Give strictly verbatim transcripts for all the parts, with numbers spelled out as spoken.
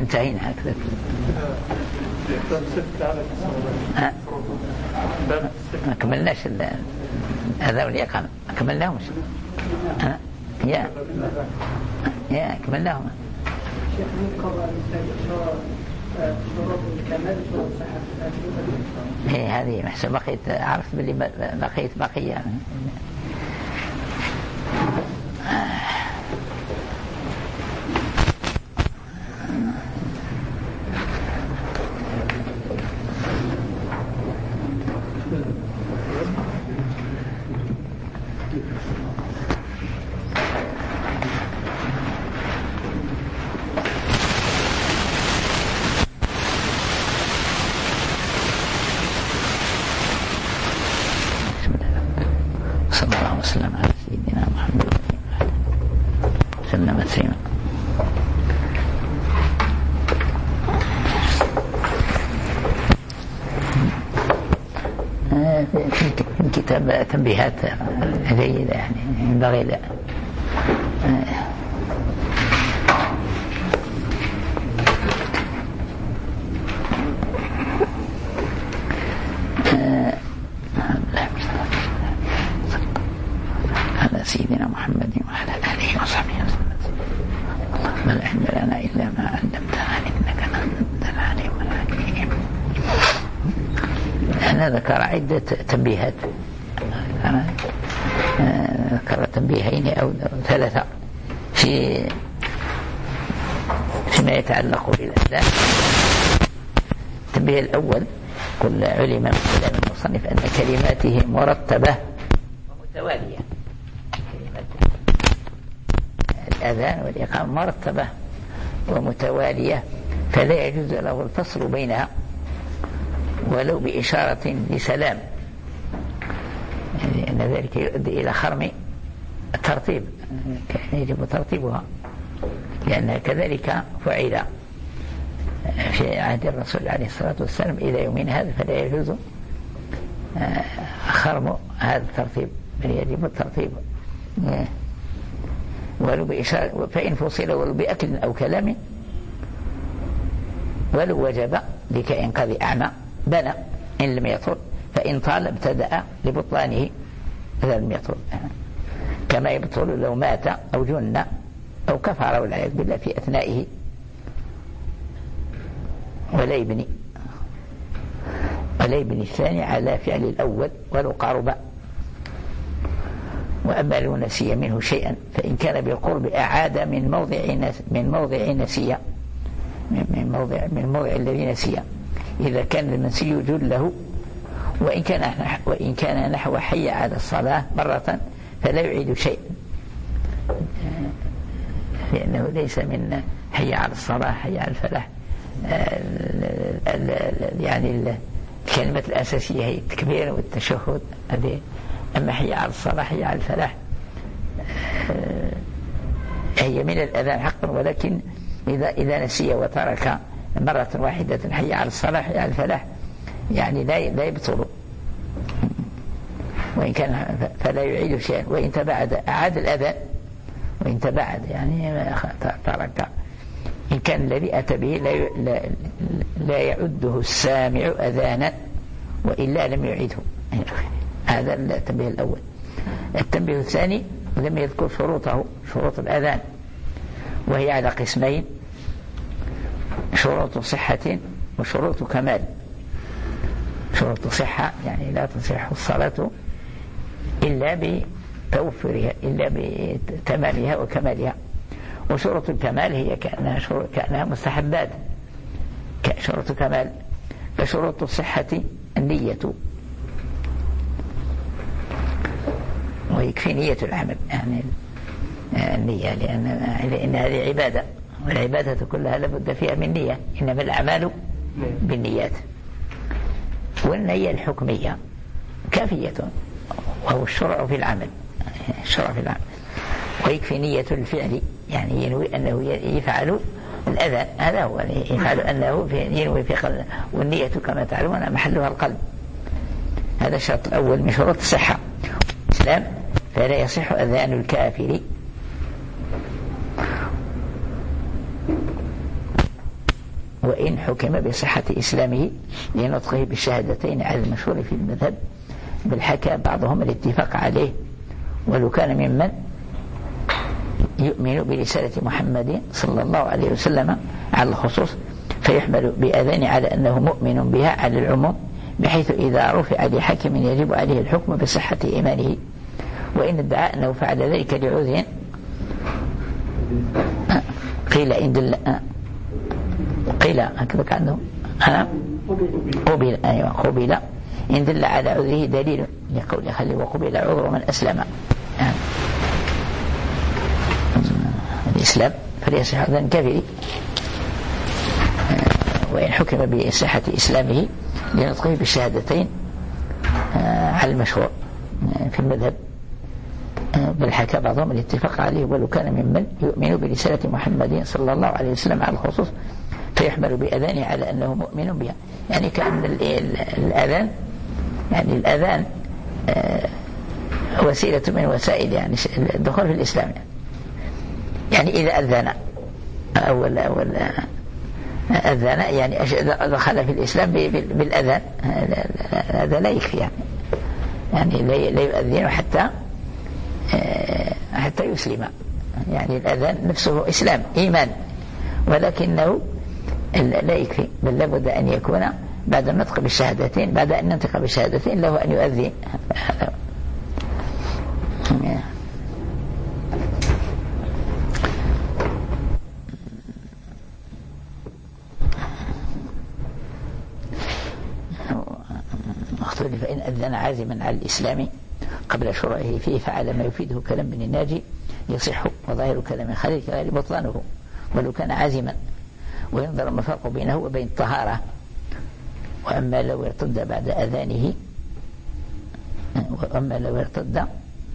انتهينا هكذا. أه؟ ما كملناش الأذان والإقامة، ما كملناهمش. أه؟ يا يا كملناهم. هي هذه محسن بقيت عرفت باللي بقيت بقية. كتاب تنبيهات جيدة يعني ينبغي لا على سيدنا محمد وعلى آله وصحبه وسلم. اللهم لا علم لنا إلا ما علمتنا إنك أنت العليم الحكيم. أنا ذكر عدة تنبيهات، ذكر تنبيهين أو ثلاثة في فيما يتعلق بالأذان. التنبيه الأول: قل علم من كلام المصنف أن كلماته مرتبة ومتوالية. كلمات الأذان والإقامة مرتبة ومتوالية، فلا يجوز له الفصل بينها ولو بإشارة لسلام، يعني أن ذلك يؤدي إلى خرم الترتيب، كان يجب ترتيبها، لأنها كذلك فعل في عهد الرسول عليه الصلاة والسلام إلى يومنا هذا، فلا يجوز خرم هذا الترتيب، بل يجب الترتيب ولو بإشارة. فإن فصل ولو بأكل أو كلام ولو وجب لكي ينقضي أعمى بنى إن لم يطل، فإن طال ابتدأ لبطلانه إذا لم يطل، كما يبطل لو مات أو جن أو كفر والعياذ بالله في أثنائه. ولا يبني ولا يبني الثاني على فعل الأول ولو قارب. وأما لو نسي منه شيئا فإن كان بالقرب أعاد من موضع من موضع نسي من موضع من موضع الذي نسي، إذا كان المنسي جله. وإن كان وإن كان نحو حي على الصلاة مرة فلا يعيد شيء، لأنه ليس من حي على الصلاة حي على الفلاح. يعني الكلمة الأساسية هي التكبير والتشهد هذه. أما حي على الصلاة حي على الفلاح هي من الأذان حقا، ولكن إذا إذا نسي وترك مرة واحدة حي على الصلاة حي على الفلاح يعني لا لا يبطل، وإن كان فلا يعيد شيئا. وإن تبعد أعاد الأذان، وإن تبعد يعني ترك. إن كان الذي أتى به لا لا, لا يعده السامع أذانا وإلا لم يعيده. هذا التنبيه الأول. التنبيه الثاني: لم يذكر شروطه، شروط الأذان، وهي على قسمين: شروط صحة وشروط كمال. شروط صحة يعني لا تصح الصلاة إلا بتوفرها، إلا بتمامها وكمالها. وشروط الكمال هي كأنها, كأنها مستحبات كشروط كمال. فشروط الصحة النية، ويكفي نية العمل يعني النية، لأن, لأن هذه عبادة، والعبادة كلها لابد فيها من نية، إنما الأعمال بالنيات. والنية الحكمية كافية، وهو الشرع في العمل، الشرع في العمل. ويكفي نية الفعل، يعني ينوي أنه يفعل الأذى، هذا هو يفعل أنه ينوي في قلبه. والنية كما تعلمون محلها القلب. هذا الشرط الأول من شروط الصحة. الإسلام: فلا يصح أذان الكافر وإن حكم بصحة إسلامه لنطقه بالشهادتين على المشهور في المذهب، بل حكى بعضهم الاتفاق عليه، ولو كان ممن يؤمن برسالة محمد صلى الله عليه وسلم على الخصوص، فيحمل بأذان على أنه مؤمن بها على العموم، بحيث إذا رفع لحاكم يجب عليه الحكم بصحة إيمانه، وإن ادعى أنه فعل ذلك لعذر قيل إن دل قيل هكذا كأنه أنا قبل أيوة قبل إن دل على عذره دليل لقول خلي وقبل عذر من أسلم يعني الإسلام فليصح أذان كافر، وإن حكم بصحة إسلامه لنطقه بالشهادتين على المشهور في المذهب، بل حكى بعضهم الاتفاق عليه، ولو كان ممن يؤمن برسالة محمد صلى الله عليه وسلم على الخصوص، فيحمل بأذانه على أنه مؤمن بها. يعني كأن الأذان يعني الأذان وسيلة من وسائل يعني الدخول في الإسلام، يعني, يعني إذا أذن أول أول أذن يعني دخل في الإسلام بالأذان، هذا لا يكفي يعني يعني لا يؤذن حتى حتى يسلم، يعني الأذان نفسه إسلام إيمان، ولكنه لا يكفي، بل لابد أن يكون بعد النطق بالشهادتين، بعد أن ننطق بالشهادتين له أن يؤذن. فإن أذن عازما على الإسلام قبل شروعه فيه فعل ما يفيده كلام بن الناجي يصح، وظاهر كلام خليل كغير بطلانه ولو كان عازما، وينظر ما الفرق بينه وبين الطهارة. وأما لو ارتد بعد أذانه وأما لو ارتد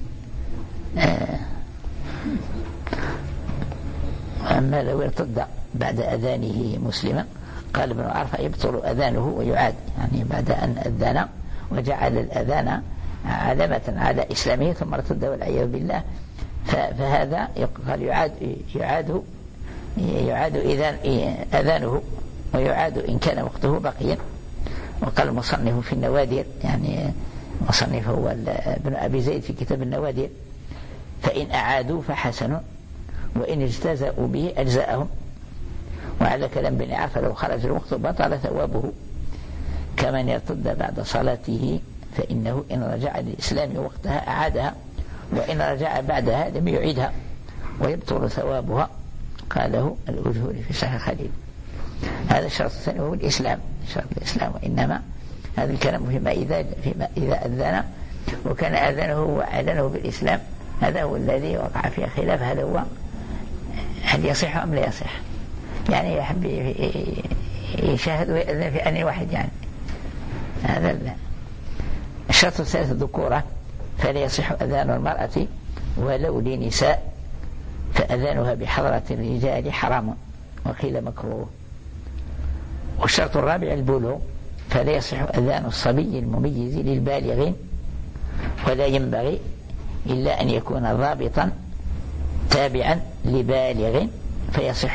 وأما لو ارتد بعد أذانه مسلما قال ابن عرفة يبطل أذانه ويعاد، يعني بعد أن أذن وجعل الأذان علامة على إسلامه ثم ارتد والعياذ بالله، فهذا قال يعاد يعاد يعاد إذان أذانه ويعاد إن كان وقته باقيا. وقال المصنف في النوادر، يعني مصنف هو ابن أبي زيد في كتاب النوادر، فإن أعادوا فحسن وإن اجتزأوا به أجزاءهم. وعلى كلام بن عرفة لو خرج الوقت بطل ثوابه، كمن يرتد بعد صلاته فإنه إن رجع للإسلام وقتها أعادها، وإن رجع بعدها لم يعيدها ويبطل ثوابها، قاله الأجهري في صحيح خليل. هذا الشرط الثاني هو الإسلام، شرط الإسلام. وإنما هذا الكلام فيما إذا, فيما إذا أذن وكان أذنه وأعلنه بالإسلام، هذا هو الذي وقع فيه خلاف هل هو هل يصح أم لا يصح، يعني يحب يشاهد ويأذن في أن واحد، يعني هذا الشرط الثالث الذكورة، فلا يصح أذان المرأة ولو لنساء، فأذانها بحضرة الرجال حرام وقيل مكروه. والشرط الرابع البلوغ، فلا يصح أذان الصبي المميز للبالغين، ولا ينبغي إلا أن يكون ضابطا تابعا لبالغ فيصح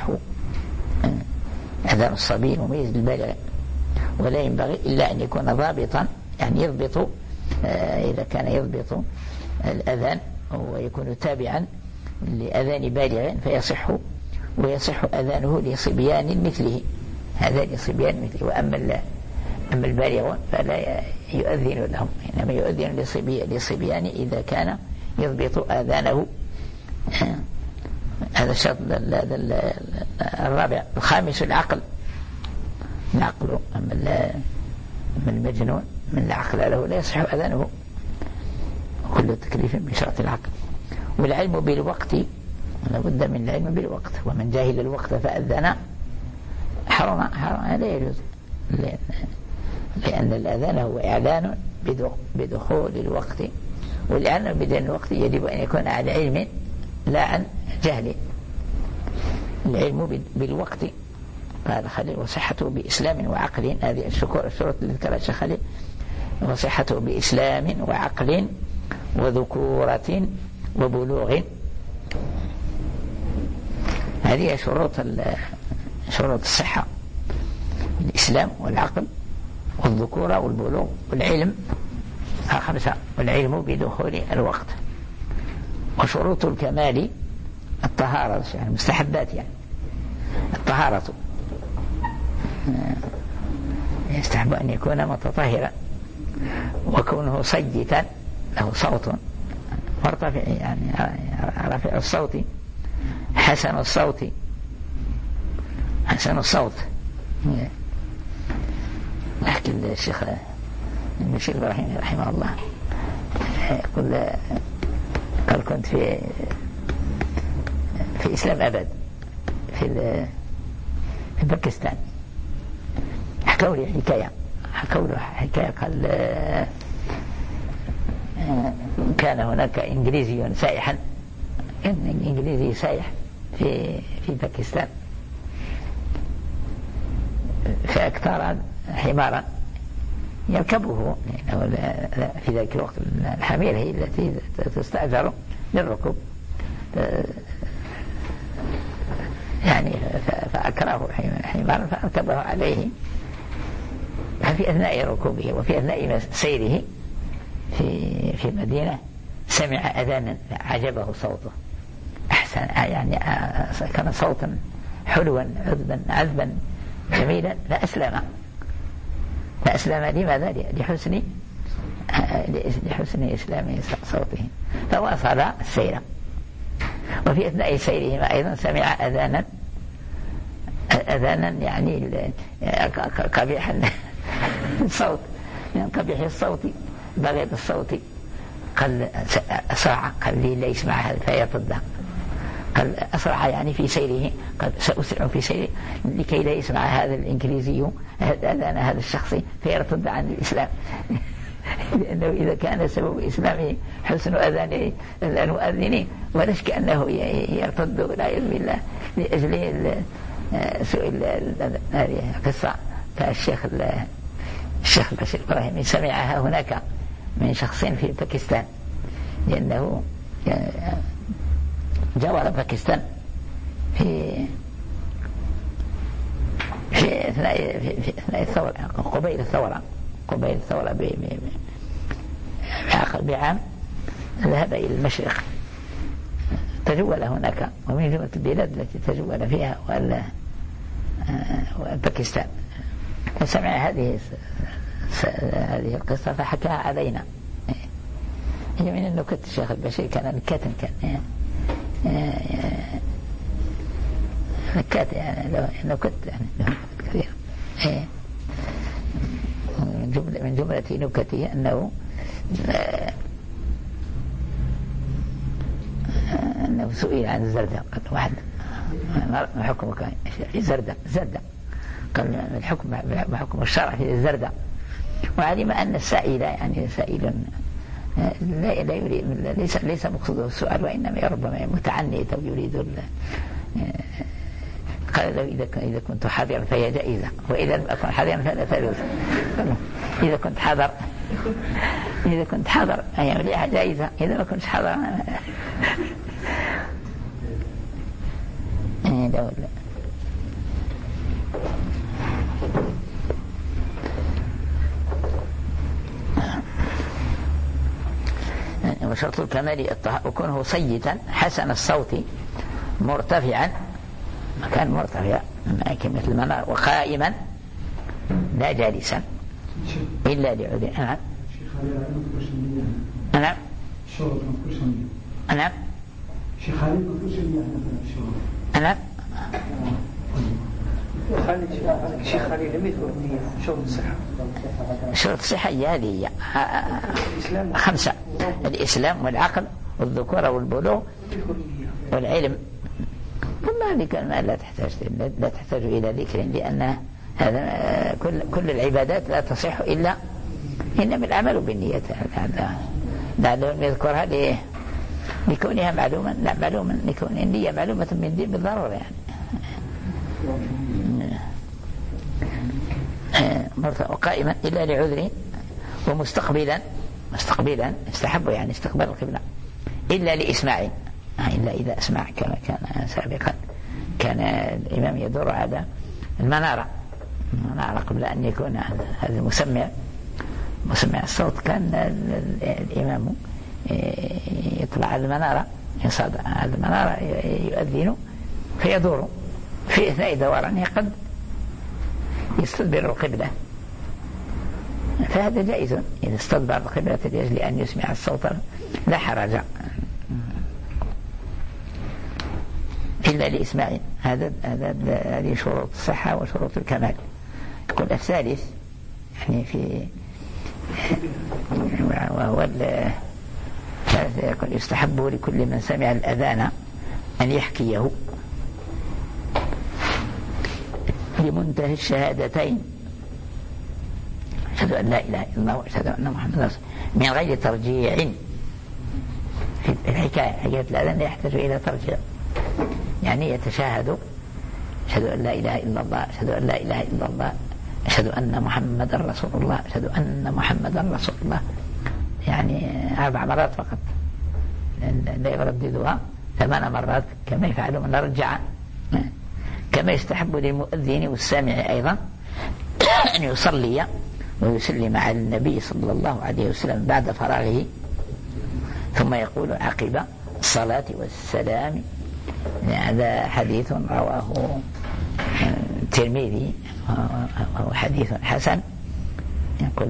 أذان الصبي المميز للبالغ، ولا ينبغي إلا أن يكون ضابطا، يعني يضبط إذا كان يضبط الأذان ويكون تابعا لأذان بالغ فيصح، ويصح أذانه لصبيان مثله، هذا لصبيان مثله. وأما أما البالغون فلا يؤذن لهم، إنما يؤذن لصبيان إذا كان يضبط آذانه. هذا الشرط الرابع. الخامس العقل، العقل أما المجنون من العقل له لا يصح أذانه، كل تكليف بشرط العقل. والعلم بالوقت، لابد من العلم بالوقت، ومن جاهل الوقت فأذن حرم حرم لا يجوز، لأن, لأن الأذان هو إعلان بدخول الوقت، والإعلان بدون الوقت يجب أن يكون على علم لا عن جهل. العلم بالوقت قال خليل وصحته بإسلام وعقل، هذه الشكور الشروط اللي ذكرها الشيخ خليل، وصحته بإسلام وعقل وذكورة وبلوغ، هذه شروط شروط الصحة. الإسلام والعقل والذكورة والبلوغ والعلم خمسة، والعلم بدخول الوقت. وشروط الكمال الطهارة، يعني مستحبات، يعني الطهارة يستحب أن يكون متطهرا، وكونه صيتا له صوت مرتفع، يعني رفيع الصوت، حسن الصوت حسن الصوت أحكي الشيخ الشيخ إبراهيم رحمه الله يقول قال كنت في في إسلام أبد في في باكستان، حكوا لي حكاية حكوا له حكاية قال كان هناك إنجليزي سائحا، إنجليزي سائح في في باكستان، فاختار حمارا يركبه، في ذلك الوقت الحمير هي التي تستأجر للركوب، يعني فأكره حمارا فأركبه عليه. ففي أثناء ركوبه وفي أثناء سيره في في المدينة سمع أذانا عجبه صوته، أحسن يعني كان صوتا حلوا عذبا عذبا جميلا، فأسلم فأسلم لماذا؟ لحسن لحسن إسلام صوته، فواصل السير. وفي أثناء سيرهما أيضا سمع أذانا أذانا يعني قبيح الصوت، من قبيح الصوت بغيض الصوت، قال أسرع، قال لي لا يسمع هذا فيطده، قال أسرع يعني في سيره، قال سأسرع في سيره لكي لا يسمع هذا الإنجليزي أذان هذا الشخص فيرتد عن الإسلام لأنه إذا كان سبب إسلامه حسن أذان المؤذنين ولا شك أنه يرتد والعياذ بالله لأجل سؤال هذه القصة. فالشيخ الشيخ بشير إبراهيم سمعها هناك من شخص في باكستان، لأنه جاور باكستان في في أثناء في أثناء الثورة، قبيل الثورة قبيل الثورة بعام ذهب إلى المشرق، تجول هناك، ومن جملة البلاد التي تجول فيها باكستان، فسمع هذه هذه القصة فحكاها علينا. هي من النكت، الشيخ البشير كان نكاتا، كان نكات يعني له نكت يعني له كثير. من جملة من جملة نكته أنه أنه سئل عن الزردة، قال واحد ما حكمك في الزردة؟ الزردة قال الحكم ما حكم الشرع في الزردة، وعلم أن السائل يعني سائل لا لا يريد، ليس ليس مقصوده السؤال، وإنما ربما متعنت أو يريد. قال له إذا إذا كنت حاضرا فهي جائزة، وإذا لم أكن حاضرا فلا تجوز. إذا كنت حاضر إذا كنت حاضر هي مليحة جائزة، إذا ما كنتش حاضر لا ولا. وشرط الكمال وكونه صيتا حسن الصوت مرتفعا، مكان مرتفع مثل المنار، وقائما لا جالسا إلا لعذر. نعم نعم نعم نعم شيخ خليل لم يذكر شروط الصحة. شروط الصحة هذه خمسة: الإسلام والعقل والذكورة والبلوغ والعلم. كل هذه كلمة لا تحتاج لا تحتاج إلى ذكر، لأن هذا كل كل العبادات لا تصح إلا إنما العمل بالنيات. لعلهم يذكرها لكونها معلوما لا معلوما لكون النية معلومة من الدين بالضرورة، يعني وقائما إلا لعذر، ومستقبلا مستقبلا استحب يعني استقبال القبلة، إلا لإسماع، إلا إذا أسمع كما كان سابقا. كان الإمام يدور على المنارة على قبل أن يكون هذا المسمع مسمع الصوت كان الإمام يطلع على المنارة يصعد على المنارة يؤذن فيدور في أثناء دورانه قد يستدبر القبلة، فهذا جائز إذا استدبر القبلة لأجل أن يسمع الصوت لا حرج إلا لإسماعيل. هذا هذه شروط الصحة وشروط الكمال. يقول الثالث يعني في وهو يقول يستحب لكل من سمع الأذان أن يحكيه لمنتهى الشهادتين أشهد أن لا إله إلا الله وأشهد أن محمدا رسول الله من غير ترجيع. في الحكاية حكاية الأذان لا يحتاج إلى ترجيع، يعني يتشاهد أشهد أن لا إله إلا الله أشهد أن لا إله إلا الله أشهد أن محمدا رسول الله أشهد أن محمدا رسول الله، يعني أربع مرات فقط لا يرددها ثمان مرات كما يفعل من رجع. كما يستحب للمؤذن والسامع أيضا أن يصلي ويسلم على النبي صلى الله عليه وسلم بعد فراغه، ثم يقول عقب الصلاة والسلام. هذا حديث رواه الترمذي وهو حديث حسن. يقول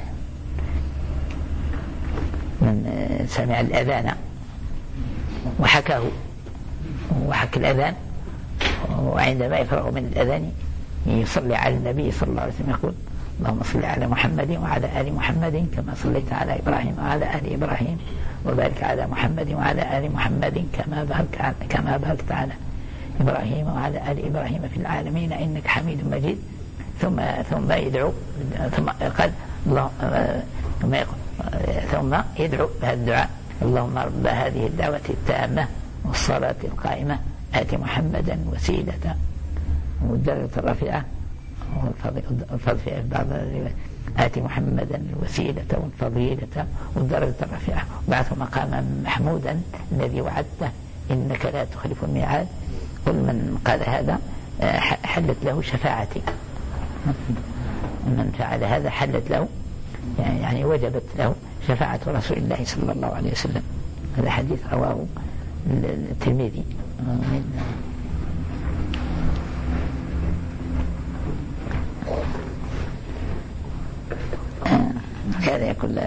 من سمع الأذان وحكاه وحكى الأذان وعندما يفرغ من الأذان يصلي على النبي صلى الله عليه وسلم يقول اللهم صل على محمد وعلى آل محمد كما صليت على إبراهيم وعلى آل إبراهيم وبارك على محمد وعلى آل محمد كما بارك كما باركت على إبراهيم وعلى آل إبراهيم في العالمين إنك حميد مجيد. ثم ثم يدعو ثم قال الله ثم يقول ثم يدعو بهذا الدعاء اللهم رب هذه الدعوة التامة والصلاة القائمة آت محمدا وسيلة والدرجة الرفيعة والفضل في بعض آت محمدا الوسيلة والفضيلة والدرجة الرفيعة وبعث مقاما محمودا الذي وعدته إنك لا تخلف الميعاد. كل من قال هذا حلت له شفاعتي، من فعل هذا حلت له يعني وجبت له شفاعة رسول الله صلى الله عليه وسلم. هذا حديث رواه الترمذي. هذا يقول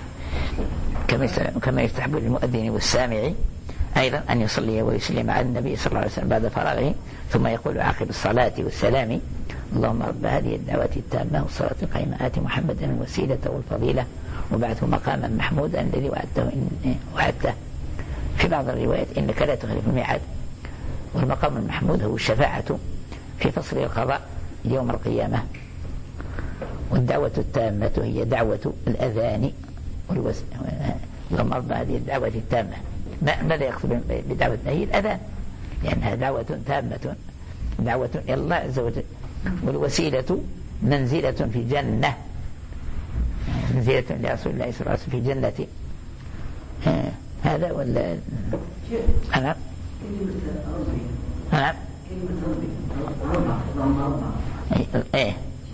كما يستحب للمؤذن والسامع أيضا أن يصلي ويسلم على النبي صلى الله عليه وسلم بعد فراغه، ثم يقول عقب الصلاة والسلام اللهم رب هذه الدعوة التامة والصلاة القائمة آت محمدا الوسيلة والفضيلة وبعثه مقاما محمودا الذي وعدته وعدته. في بعض الروايات إنك لا تخلف الميعاد. والمقام المحمود هو الشفاعة في فصل القضاء يوم القيامة. والدعوة التامة هي دعوة الأذان والوس... اللهم رب هذه الدعوة التامة. ماذا يقصد بدعوة؟ هي الأذان لأنها دعوة تامة دعوة إلى الله عز وجل. والوسيلة منزلة في الجنة، منزلة لرسول الله صلى الله عليه وسلم في الجنة. هذا ولا أنا أنا إيه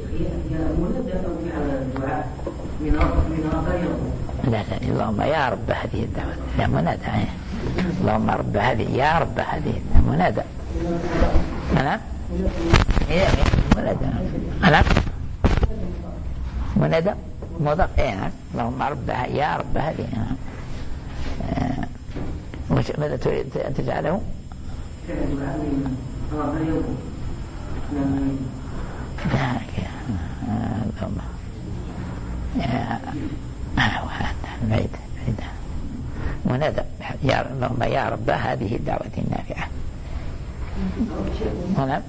لا لا اللهم يا رب هذه الدعوة لا منادى اللهم رب هذه يا رب هذه منادى أنا إيه منادى أنا منادى مضاف إيه اللهم رب يا رب هذه. ماذا تريد أن تجعله؟ اللهم بعيد بعيد منادى يا اللهم يا رب هذه الدعوة النافعة. أنا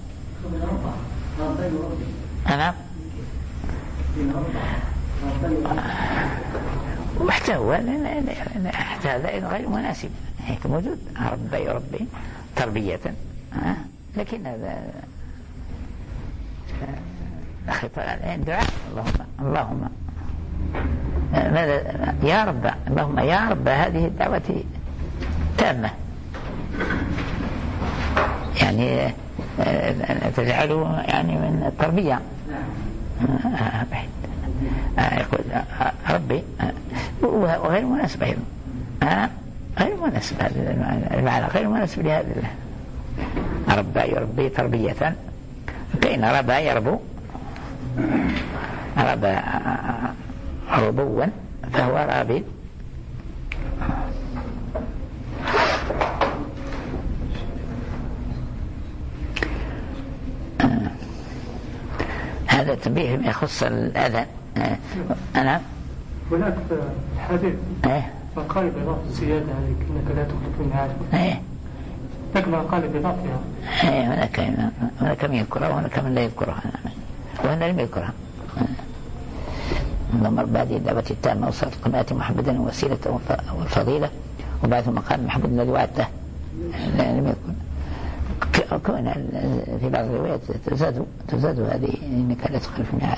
أنا واحتوى هذا غير مناسب هيك موجود ربي ربي تربية لكن هذا دعاء اللهم اللهم ماذا يا رب اللهم يا رب هذه الدعوة تامة يعني تجعله يعني من التربية آه بعيد. آه يقول آه ربي آه وغير مناسب أيضا. آه غير مناسب، هذا المعنى غير مناسب لهذا. ربى يربي تربية، فإن ربى يربو، ربى ربوا فهو رابي. هذا تنبيه ما يخص الأذى. أنا هناك في الحديث مقال بضاف الزيادة هذه إنك لا تخلف من عارف، هناك مقال بضافها. هناك هناك من يذكرها وهناك من لا يذكرها، وهنا لم يذكرها. اللهم بعد الدعوة التامة وصلاة قناة محمدا وسيلة والفضيلة وبعث مقام محمد الذي وعدته، لم يكن كون في بعض الروايات تزاد تزاد هذه إنك لا تخلف الميعاد.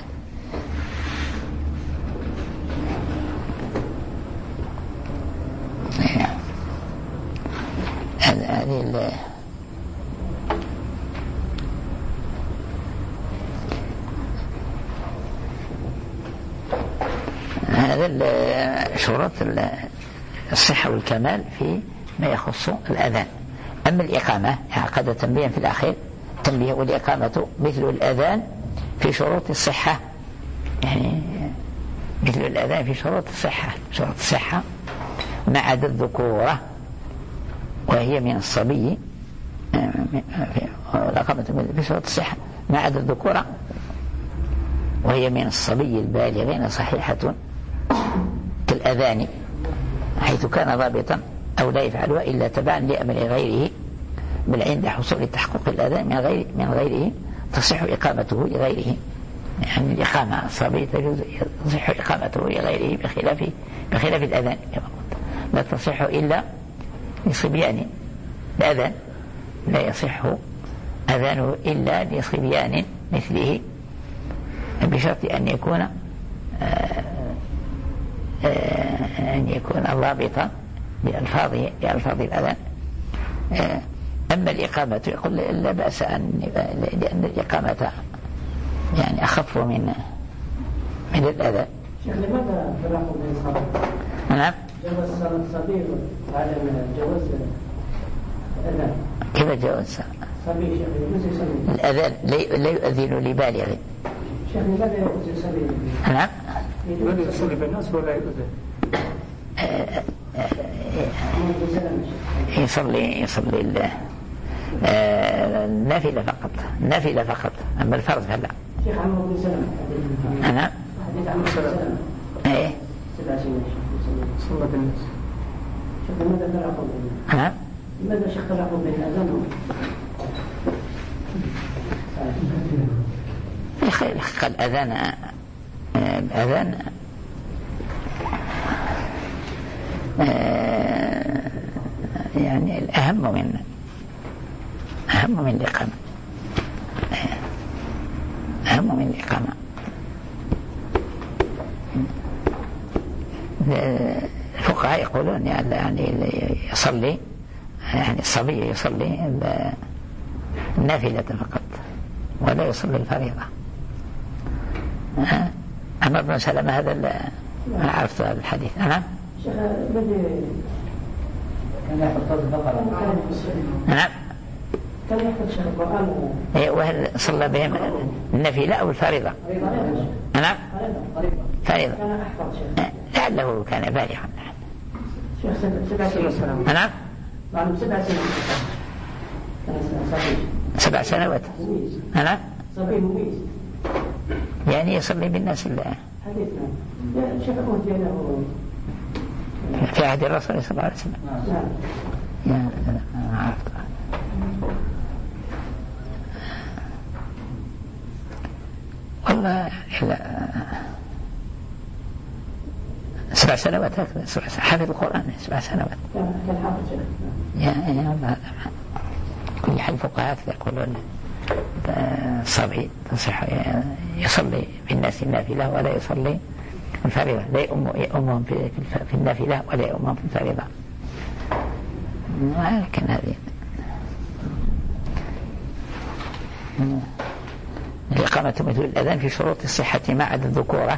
هذه هذا شروط الصحة والكمال في ما يخص الأذان. أما الإقامة عقد تنبيه في الأخير، تنبيه والإقامة مثل الأذان في شروط الصحة، يعني مثل الأذان في شروط الصحة. شروط الصحة ما عدا الذكورة وهي من الصبي، الإقامة في شروط الصحة ما عدا الذكورة وهي من الصبي البالغين صحيحة كالأذان، حيث كان ضابطا أو لا يفعلها إلا تبعا لأمر غيره، بل عند حصول تحقق الأذان من غير من غيره تصح إقامته لغيره. يعني الإقامة الصبي تصح إقامته لغيره بخلاف بخلاف الأذان، لا تصح إلا لصبيان. الأذان لا يصح أذانه إلا لصبيان مثله، بشرط أن يكون أن يكون ضابطا بألفاظ بألفاظ الأذان. أما الإقامة يقول لا بأس أن، لأن الإقامة يعني أخف من من الأذان. شيخ لماذا فرقوا بين الصبي؟ نعم. جواز الصبي وعدم جواز الأذان. كيف جواز؟ صبي شيخ يجوز يصلي. الأذان لا يؤذن لبالغ. شيخ لماذا يجوز يصلي؟ نعم. لماذا يصلي بالناس ولا يؤذن؟ يصلي يصلي النافلة فقط، النافلة فقط، أما الفرض فلا. شيخ عمرو بن سلمة. أنا. حديث عمرو بن سلمة. إيه. سبع سنين. صلى بالناس. شيخ لماذا فرقوا بين؟ نعم. لماذا شيخ فرقوا بين الأذان؟ يخلق الأذان الأذان يعني الأهم من أهم من الإقامة، أهم من الإقامة. الفقهاء يقولون يعني يصلي، يعني الصبي يصلي النافلة فقط ولا يصلي الفريضة. عمرو بن سلمة هذا أنا عرفت هذا الحديث. أنا شيخ الذي كان يحفظ البقرة. نعم. كان يحفظ شيخ القرآن. وهل صلى بهم النافلة أو الفريضة؟ نعم. فريضة. كان أحفظ شيخ. لعله كان بالغا. شيخ سبع سنين. نعم. معلوم سبع سنين. سبع سنوات. نعم. صبي مميز. يعني يصلي بالناس الله. حديثنا. يا شيخ أخوتي له. في عهد الرسول صلى الله عليه وسلم. نعم. يا عرفت. والله سبع سنوات هكذا، حافظ القرآن سبع سنوات. كان حافظ شيخ. يا يا كل حال الفقهاء يقولون الصبي تصح يصلي بالناس النافلة ولا يصلي الفريضة، لا يؤمهم في في النافلة ولا يؤمهم في الفريضة. لكن هذه والإقامة مثل الأذان في شروط الصحة ما عدا الذكورة،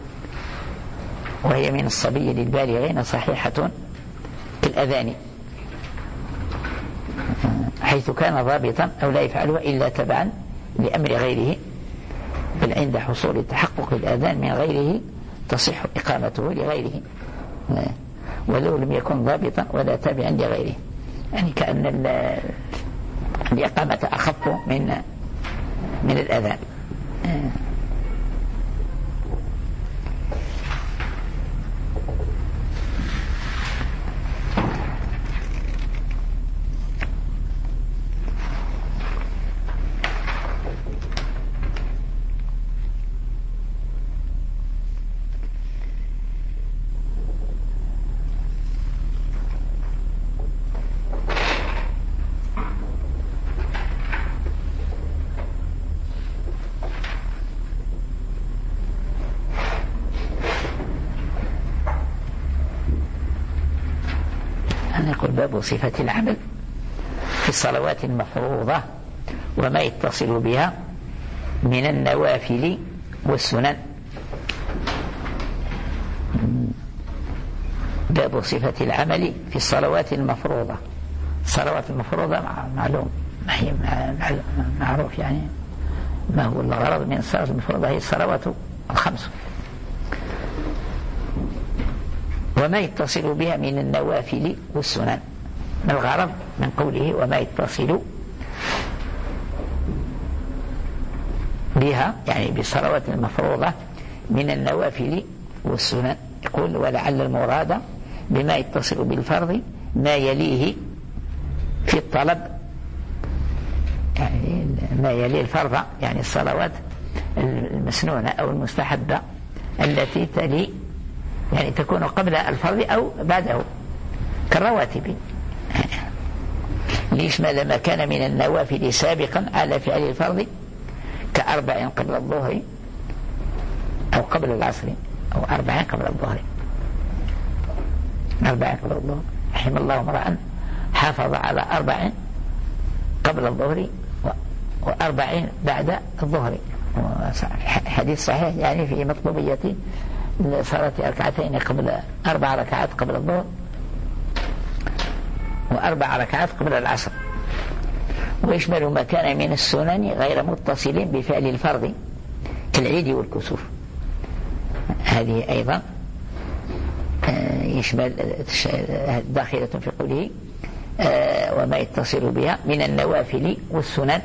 وهي من الصبي للبالغين صحيحة كالأذان، حيث كان ضابطا أو لا يفعله إلا تبعا لأمر غيره، بل عند حصول تحقق الأذان من غيره تصح إقامته لغيره، ولو لم يكن ضابطا ولا تابعا لغيره. يعني كأن الإقامة أخف من من الأذان. نقول باب صفة العمل في الصلوات المفروضة وما يتصل بها من النوافل والسنن. باب صفة العمل في الصلوات المفروضة. الصلوات المفروضة معلوم ما هي معروف، يعني ما هو الغرض من الصلاة المفروضة؟ هي الصلوات الخمس وما يتصل بها من النوافل والسنن. ما الغرض من قوله وما يتصل بها؟ يعني بالصلوات المفروضة من النوافل والسنن. يقول ولعل المراد بما يتصل بالفرض ما يليه في الطلب، يعني ما يلي الفرض، يعني الصلوات المسنونة أو المستحبة التي تلي، يعني تكون قبل الفرض أو بعده كالرواتب، ليشمل ما كان من النوافل سابقا على فعل الفرض كأربع قبل الظهر أو قبل العصر، أو أربع قبل الظهر، أربع قبل الظهر. رحم الله امرأ حافظ على أربع قبل الظهر وأربع بعد الظهر. حديث صحيح يعني في مطلوبية صلاة ركعتين قبل أربع ركعات قبل الظهر وأربع ركعات قبل العصر، ويشمل ما كان من السنن غير متصل بفعل الفرض كالعيد والكسوف. هذه أيضا يشمل داخلة في قوله وما يتصل بها من النوافل والسنن.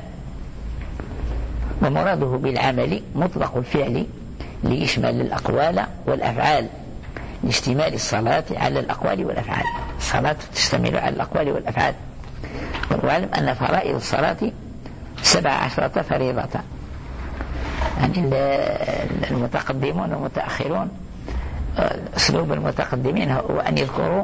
ومراده بالعمل مطلق الفعل ليشمل الأقوال والأفعال، لاشتمال الصلاة على الأقوال والأفعال. الصلاة تشتمل على الأقوال والأفعال. واعلم أن فرائض الصلاة سبع عشرة فريضة. يعني المتقدمون والمتأخرون، أسلوب المتقدمين هو أن يذكروا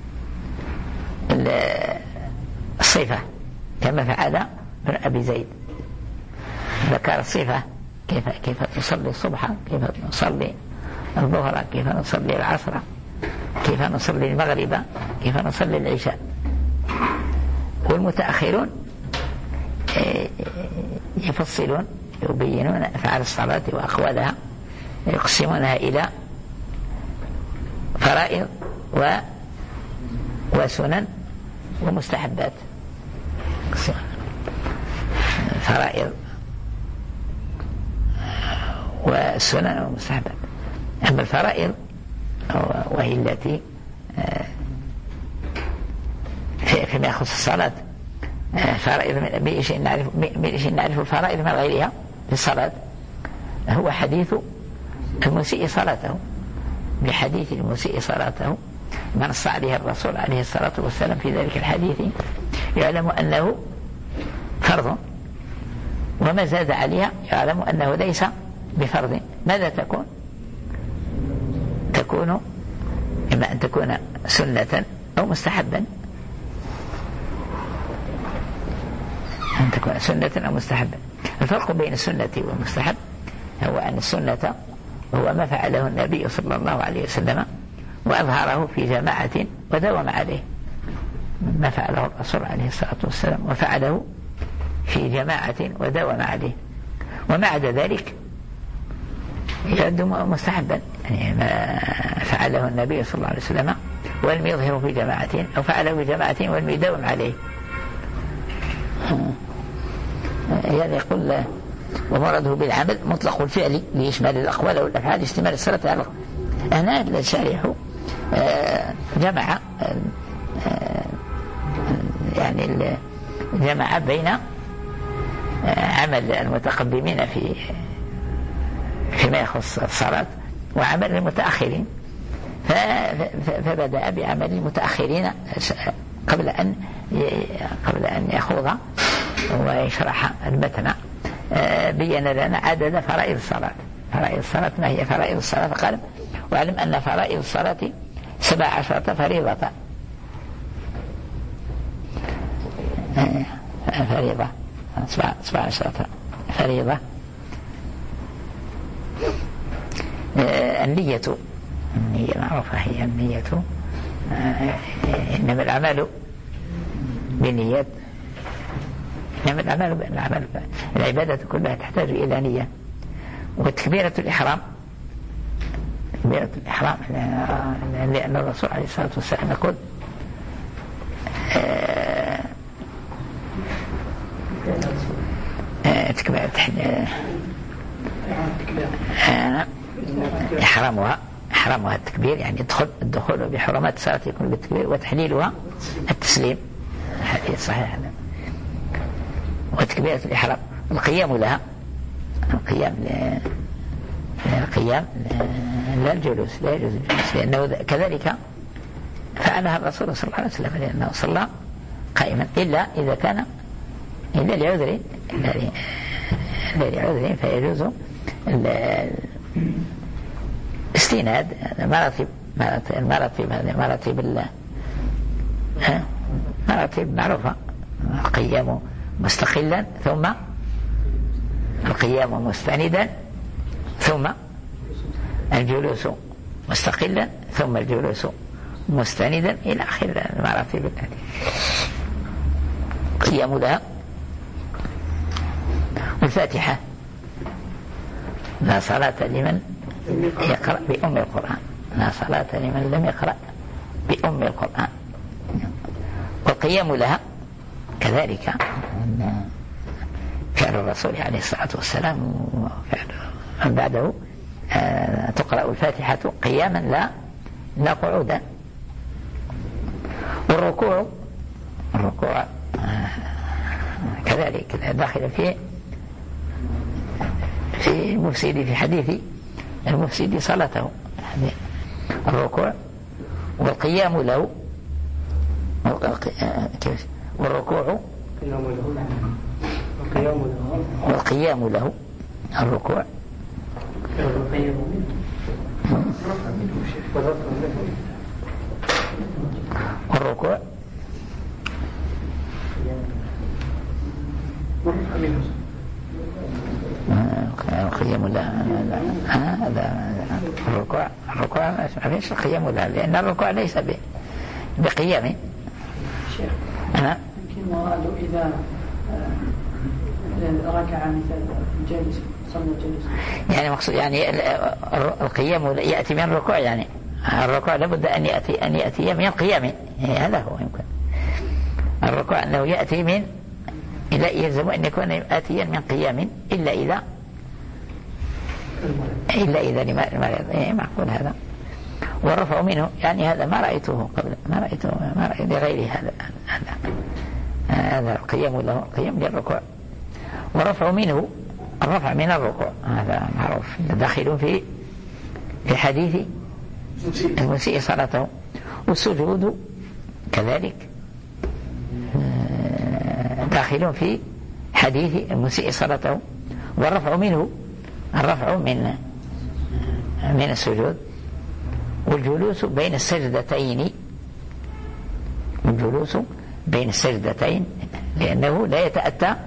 الصفة كما فعل ابن أبي زيد، ذكر الصفة كيف كيف نصلي الصبح، كيف نصلي الظهر، كيف نصلي العصر، كيف نصلي المغرب، كيف نصلي العشاء. والمتأخرون يفصلون يبينون أفعال الصلاة وأقوالها، يقسمونها إلى فرائض و وسنن ومستحبات. فرائض والسنن والمستحبات. أما الفرائض وهي التي فيما يخص الصلاة، فرائض من شيء نعرف من شيء نعرف الفرائض من غيرها في الصلاة هو حديث المسيء صلاته، بحديث المسيء صلاته من نص عليه الرسول عليه الصلاة والسلام في ذلك الحديث يعلم أنه فرض، وما زاد عليها يعلم أنه ليس بفرض. ماذا تكون؟ تكون إما أن تكون سنة أو مستحبا، أن تكون سنة أو مستحبا. الفرق بين السنة والمستحب هو أن السنة هو ما فعله النبي صلى الله عليه وسلم وأظهره في جماعة وداوم عليه، ما فعله الرسول عليه الصلاة والسلام وفعله في جماعة وداوم عليه. وما عدا ذلك يعد مستحبا، يعني ما فعله النبي صلى الله عليه وسلم ولم يظهر في جماعة، أو فعله في جماعة ولم يداوم عليه. يعني يقول ومرده بالعمل مطلق الفعل ليشمل الأقوال والأفعال اشتمال الصلاة على هنا الشارح جمع يعني جمع بين عمل المتقدمين في فيما يخص الصلاة وعمل المتأخرين، فبدأ بعمل المتأخرين قبل أن قبل أن يخوض ويشرح المتن. بين لنا عدد فرائض الصلاة. فرائض الصلاة ما هي فرائض الصلاة؟ قال واعلم أن فرائض الصلاة سبع عشرة فريضة. فريضة سبع عشرة فريضة. النية النية معروفة، هي النية إنما الأعمال بالنيات، إنما الأعمال بالأعمال العبادة كلها تحتاج إلى نية. وتكبيرة الإحرام، تكبيرة الإحرام لأن الرسول عليه الصلاة والسلام يقول تكبيرة إحرامها إحرامها التكبير، يعني الدخول الدخول بحرمات الصلاة يكون بالتكبير، وتحليلها التسليم، حديث صحيح هذا. وتكبيرة الإحرام القيام لها، القيام ل... القيام لا الجلوس، لا يجوز الجلوس، لأنه كذلك فعلها الرسول صلى الله عليه وسلم، لأنه صلى قائما إلا إذا كان إلا لعذر إلا لعذر فيجوز الاستناد. مراتب مراتب مراتب مراتب معروفة، القيام مستقلا ثم القيام مستندا ثم الجلوس مستقلا ثم الجلوس مستندا إلى آخر المراتب التي قيام لها. والفاتحة لا صلاة لمن يقرأ بأم القرآن، لا صلاة لمن لم يقرأ بأم القرآن. والقيام لها كذلك فعل الرسول عليه الصلاة والسلام وفعل من بعده آه تقرأ الفاتحة قياما لا لا قعودا. والركوع الركوع آه كذلك داخل في في المفسد في حديث المفسد صلاته، الركوع والقيام له والركوع والقيام له الركوع والركوع القيام لا هذا الركوع الركوع ما فيش القيام لا، لأن الركوع ليس بقيام. أنا يمكن مراد إذا ركع مثل جالس صلى جالس، يعني مقصود يعني القيام يأتي من الركوع، يعني الركوع لابد أن يأتي أن يأتي من القيام، هذا هو يمكن الركوع أنه يأتي من إلا يلزم أن يكون آتيا من قيام إلا إذا إلا إذا لمرض، إيه معقول هذا. والرفع منه يعني هذا ما رأيته قبل، ما رأيته ما رأيت لغيره هذا هذا هذا القيام له القيام للركوع. والرفع منه الرفع من الركوع هذا معروف داخل في في حديث المسيء صلاته. والسجود كذلك داخل في حديث المسيء صلاته. والرفع منه الرفع من من السجود. والجلوس بين السجدتين والجلوس بين السجدتين لأنه لا يتأتى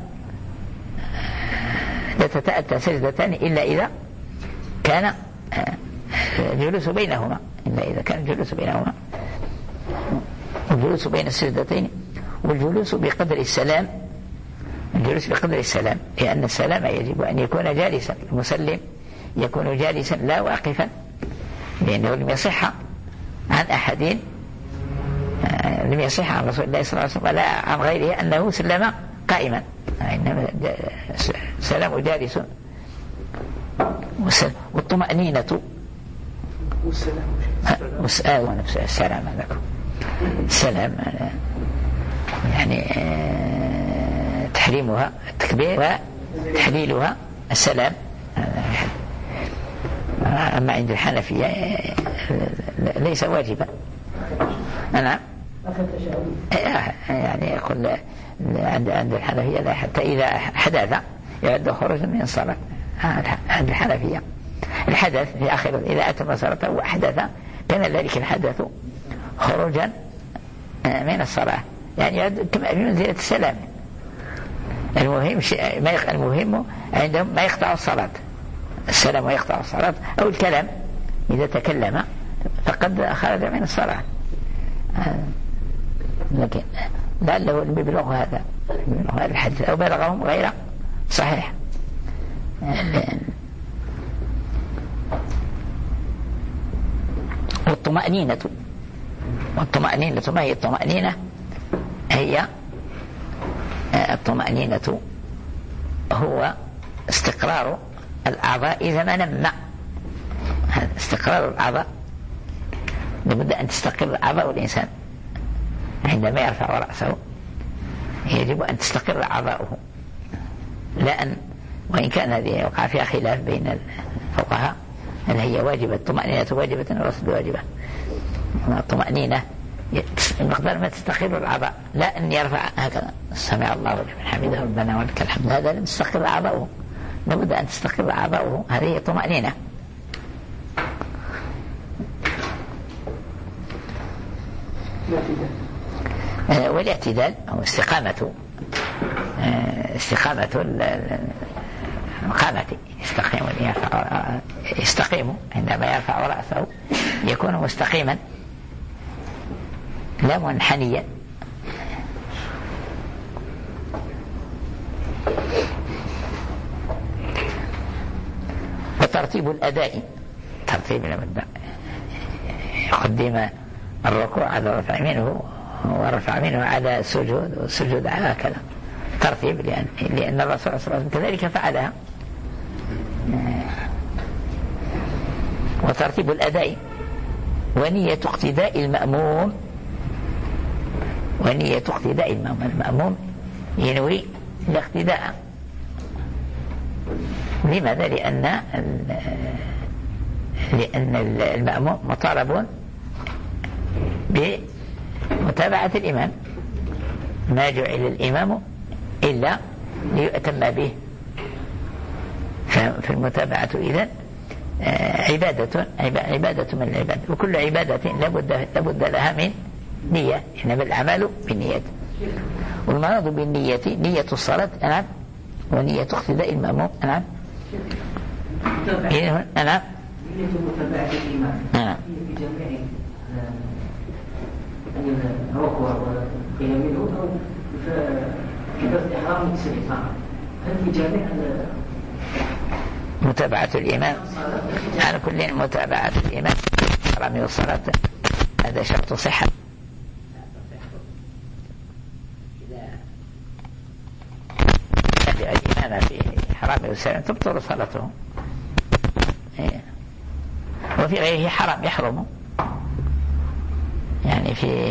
لا تتأتى سجدتان إلا إذا كان الجلوس بينهما إلا إذا كان الجلوس بينهما. والجلوس بين السجدتين والجلوس بقدر السلام الجلوس بقدر السلام، لأن السلام يجب أن يكون جالسا، المسلم يكون جالسا لا واقفا، لأنه لم يصح عن أحد، لم يصح عن رسول الله صلى الله عليه وسلم ولا عن غيره أنه سلم قائما، إنما سلام جالس. والطمأنينة والسلام السلام لكم السلام يعني تحريمها التكبير وتحليلها السلام. أما عند الحنفية ليس واجبا. نعم يعني يقول عند عند الحنفية لا، حتى إذا حدث يعد خروجا من الصلاة. عند الحنفية الحدث في آخر إذا أتم صلاته وأحدث كان ذلك الحدث خروجا من الصلاة، يعني يعد بمنزلة السلام. المهم ما المهم عندهم ما يقطع الصلاة، السلام ويقطع الصلاة، أو الكلام إذا تكلم فقد خرج من الصلاة. لكن لعله يبلغ هذا هذا الحديث أو بلغهم غير صحيح. والطمأنينة والطمأنينة ما هي الطمأنينة؟ هي الطمأنينة هو استقرار الأعضاء زمنا ما. استقرار الأعضاء لابد أن تستقر أعضاء الإنسان عندما يرفع رأسه، يجب أن تستقر أعضاؤه، لا أن وإن كان هذه يقع فيها خلاف بين الفقهاء هل هي واجبة، الطمأنينة واجبة وليست واجبة. الطمأنينة المقدار ما تستقر الأعضاء، لا أن يرفع هكذا سمع الله لمن حمده ربنا ولك الحمد، هذا لم تستقر أعضاؤه، لابد أن تستقر أعضاؤه، هذه هي الطمأنينة. والاعتدال هو استقامة استقامة القامة، يستقيم يستقيم عندما يرفع رأسه يكون مستقيما لا منحنيا. وترتيب الأداء، ترتيب لابد يقدم الركوع على رفع منه ورفع منه على السجود والسجود على هكذا ترتيب، لأن, لأن الرسول صلى الله عليه وسلم كذلك فعلها. وترتيب الأداء ونية اقتداء المأموم، ونية اقتداء المأموم، المأموم ينوي الاقتداء. لماذا؟ لأن لأن المأموم مطالب بمتابعة الإمام، ما جعل الإمام إلا ليؤتم به، فالمتابعة إذن عبادة عبادة من العباد، وكل عبادة لابد لابد لها من نية، إنما الأعمال بالنيات. والمراد بالنية نية الصلاة، نعم، ونية اقتداء المأموم، نعم، نعم، نية متابعة الإمام، نعم، في جميع الركوع وقيامه أو في إحرام الإحرام، هل في جميع متابعة الإمام على كل متابعة الإمام حرام الصلاة، هذا شرط صحة. إذا الإمام في حرام السلام تبطل صلاته، وفي غيره حرام يحرم، يعني في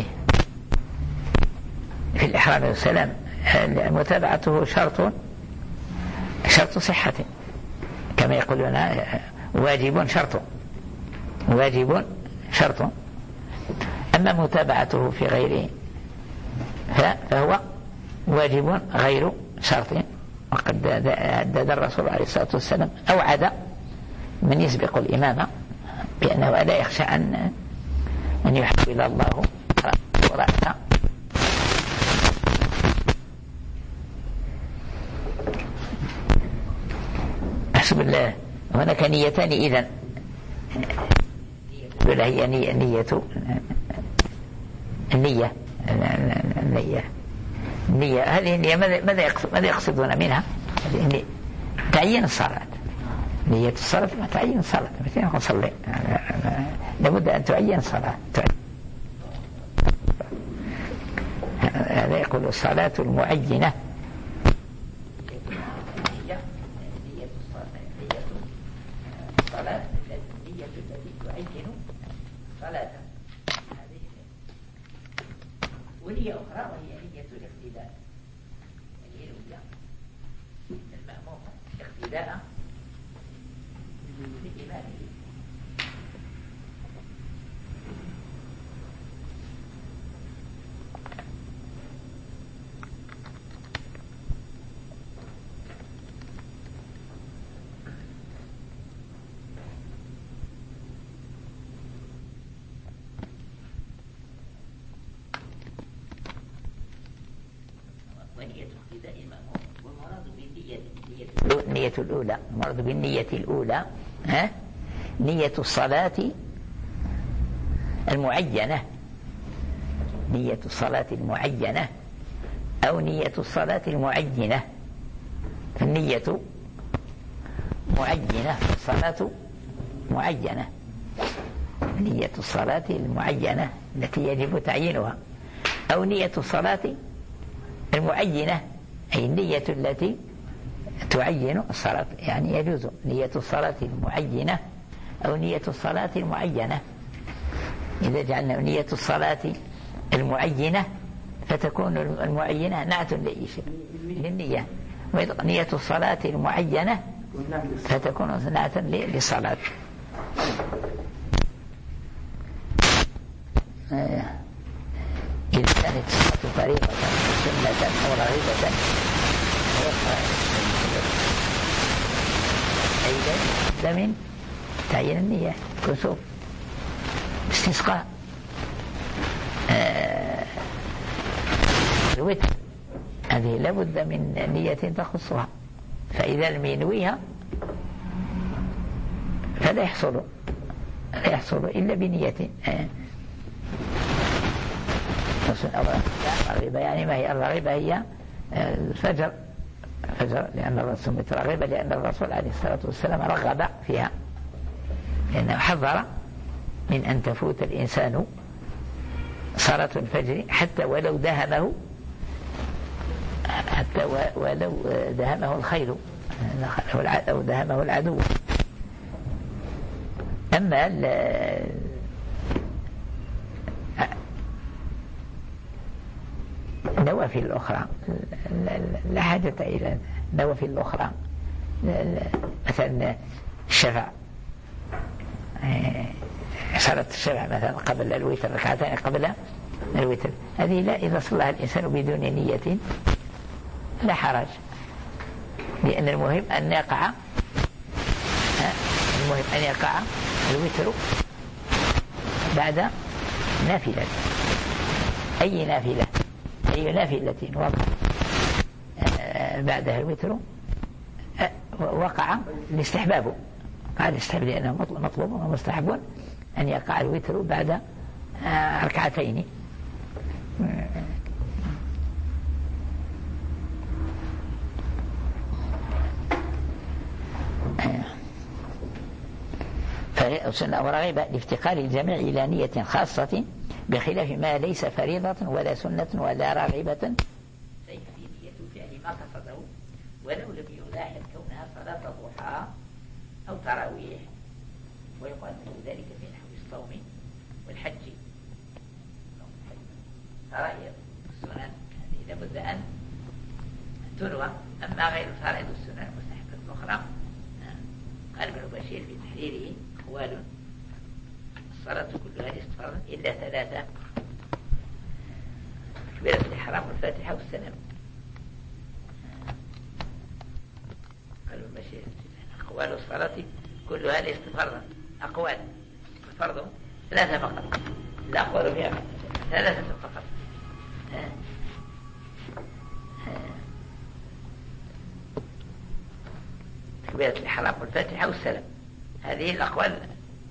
في الإحرام والسلام متابعته شرط شرط صحة، كما يقولون واجب شرط، واجب شرط. أما متابعته في غيره فهو واجب غير شرط. وقد داد الرسول عليه الصلاة والسلام أوعد من يسبق الإمام بأنه لا يخشى أن أن يحول الله رأسه. حسب الله. هناك نيتان إذن، الأولى هي نية النية النية النية هذه النية ماذا يقصد ماذا يقصدون منها؟ هذه تعيين الصلاة. نية الصلاة ما تعين الصلاة مثل ما نصلي لابد أن تعين صلاة. هذا يقول الصلاة المعينة الصلاة النية التي تعين صلاة ونية أخرى وهي نية الاقتداء هي الأولى المأموم اقتداء بإمامه. النية الأولى المراد بالنية الأولى ها نية الصلاة المعينة نية الصلاة المعينة أو نية الصلاة المعينة. النية معينة الصلاة معينة نية الصلاة المعينة التي يجب تعيينها أو نية الصلاة المعينة أي النية التي تعين الصلاة يعني يجوز نية الصلاة المعينة أو نية الصلاة المعينة. إذا جعلنا نية الصلاة المعينة فتكون المعينة نعت للنية نية الصلاة المعينة فتكون نعت للصلاة. إذا كانت الصلاة فريضة سنة أو رغبة أيضا من تعيين النية كسوف استسقاء آه الوتر هذه لابد من نية تخصها فإذا لم ينويها فلا يحصل لا يحصل إلا بنية آه. الرغبة يعني ما هي الرغبة هي الفجر فجر لأن الرسول مترغبة لأن الرسول عليه الصلاة والسلام رغب فيها لأنه حذر من أن تفوت الإنسان صلاة الفجر حتى ولو دهمه حتى ولو دهمه الخيل أو دهمه العدو. أما النوافل الأخرى لا حاجة إلى النوافل الأخرى مثلا الشفع صلاة الشفع مثلا قبل الوتر ركعتين قبل الوتر هذه لا إذا صلى الإنسان بدون نية لا حرج لأن المهم أن يقع المهم أن يقع الوتر بعد نافلة أي نافلة أي نافلة وقع بعدها الوتر وقع الاستحباب قال استحباب لأنه مطلوب ومستحب أن يقع الوتر بعد ركعتين. فسنة ورغب لافتقار الجميع إلى نية خاصة بخلاف ما ليس فريضة ولا سنة ولا راغبة فيكفي نية فعل ما قصده ولو لم يلاحظ كونها صلاة ضحى أو تراويح. ويقال مثل ذلك في نحو الصوم والحج فرائض السنن هذه لابد أن تروى. أما غير فرائض السنن المستحبة الأخرى قال ابن بشير في تحريره أقوال الصلاة كلها استفراد إلا ثلاثة كبيرة الإحرام والفاتحة والسلام. قال ابن بشير أقوال الصلاة كلها الاستفراد أقوال الفرض ثلاثة فقط لا أقوال فيها ثلاثة فقط تكبيرة الإحرام والفاتحة والسلام هذه الأقوال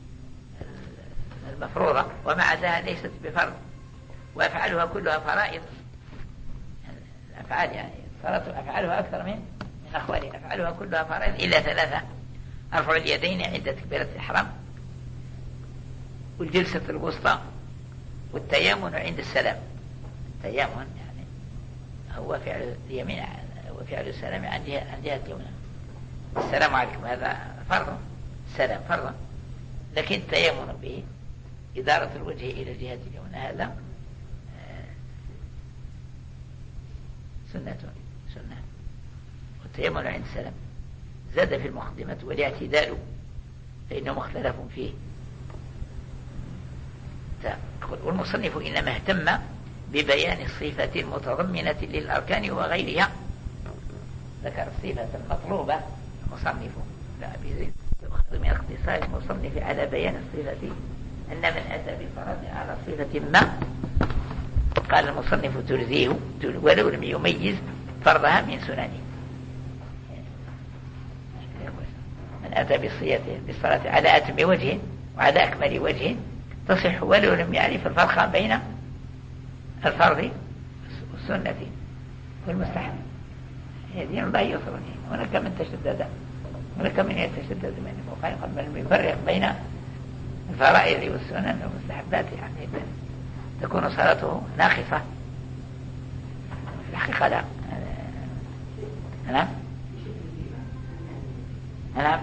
المفروضة ومع ذلك ليست بفرض وأفعالها كلها فرائض. الأفعال، يعني الصلاة أفعالها أكثر من من أقوالها، أفعالها كلها فرائض إلا ثلاثة: رفع اليدين عند تكبيرة الإحرام، والجلسة الوسطى، والتيامن عند السلام. التيامن يعني هو فعل اليمين، هو فعل السلام عن جهة عن جهة اليمنى. السلام عليكم هذا فرض، السلام فرض، لكن التيامن به إدارة الوجه إلى جهة اليمنى هذا سنة سنة. والتيمم عند السلام. زاد في المقدمة: والاعتدال فإنه مختلف فيه. والمصنف إنما اهتم ببيان الصفة المتضمنة للأركان وغيرها. ذكر الصفة المطلوبة المصنف لا بزيد يؤخذ من اختصار المصنف على بيان الصفة أن من أتى بفرض على صفة ما قال المصنف ترزيه ولو لم يميز فرضها من سننه. من أتى بالصلاة على أتم وجه وعلى أكمل وجه تصح ولو لم يعرف الفرق بين الفرض والسنة والمستحب. هذه الله يصرني. هناك من تشدد هناك من يتشدد منه وقال من يفرق بين الفرائض والسنن والمستحبات، يعني تكون صلاته ناقصة. في الحقيقة لا. نعم نعم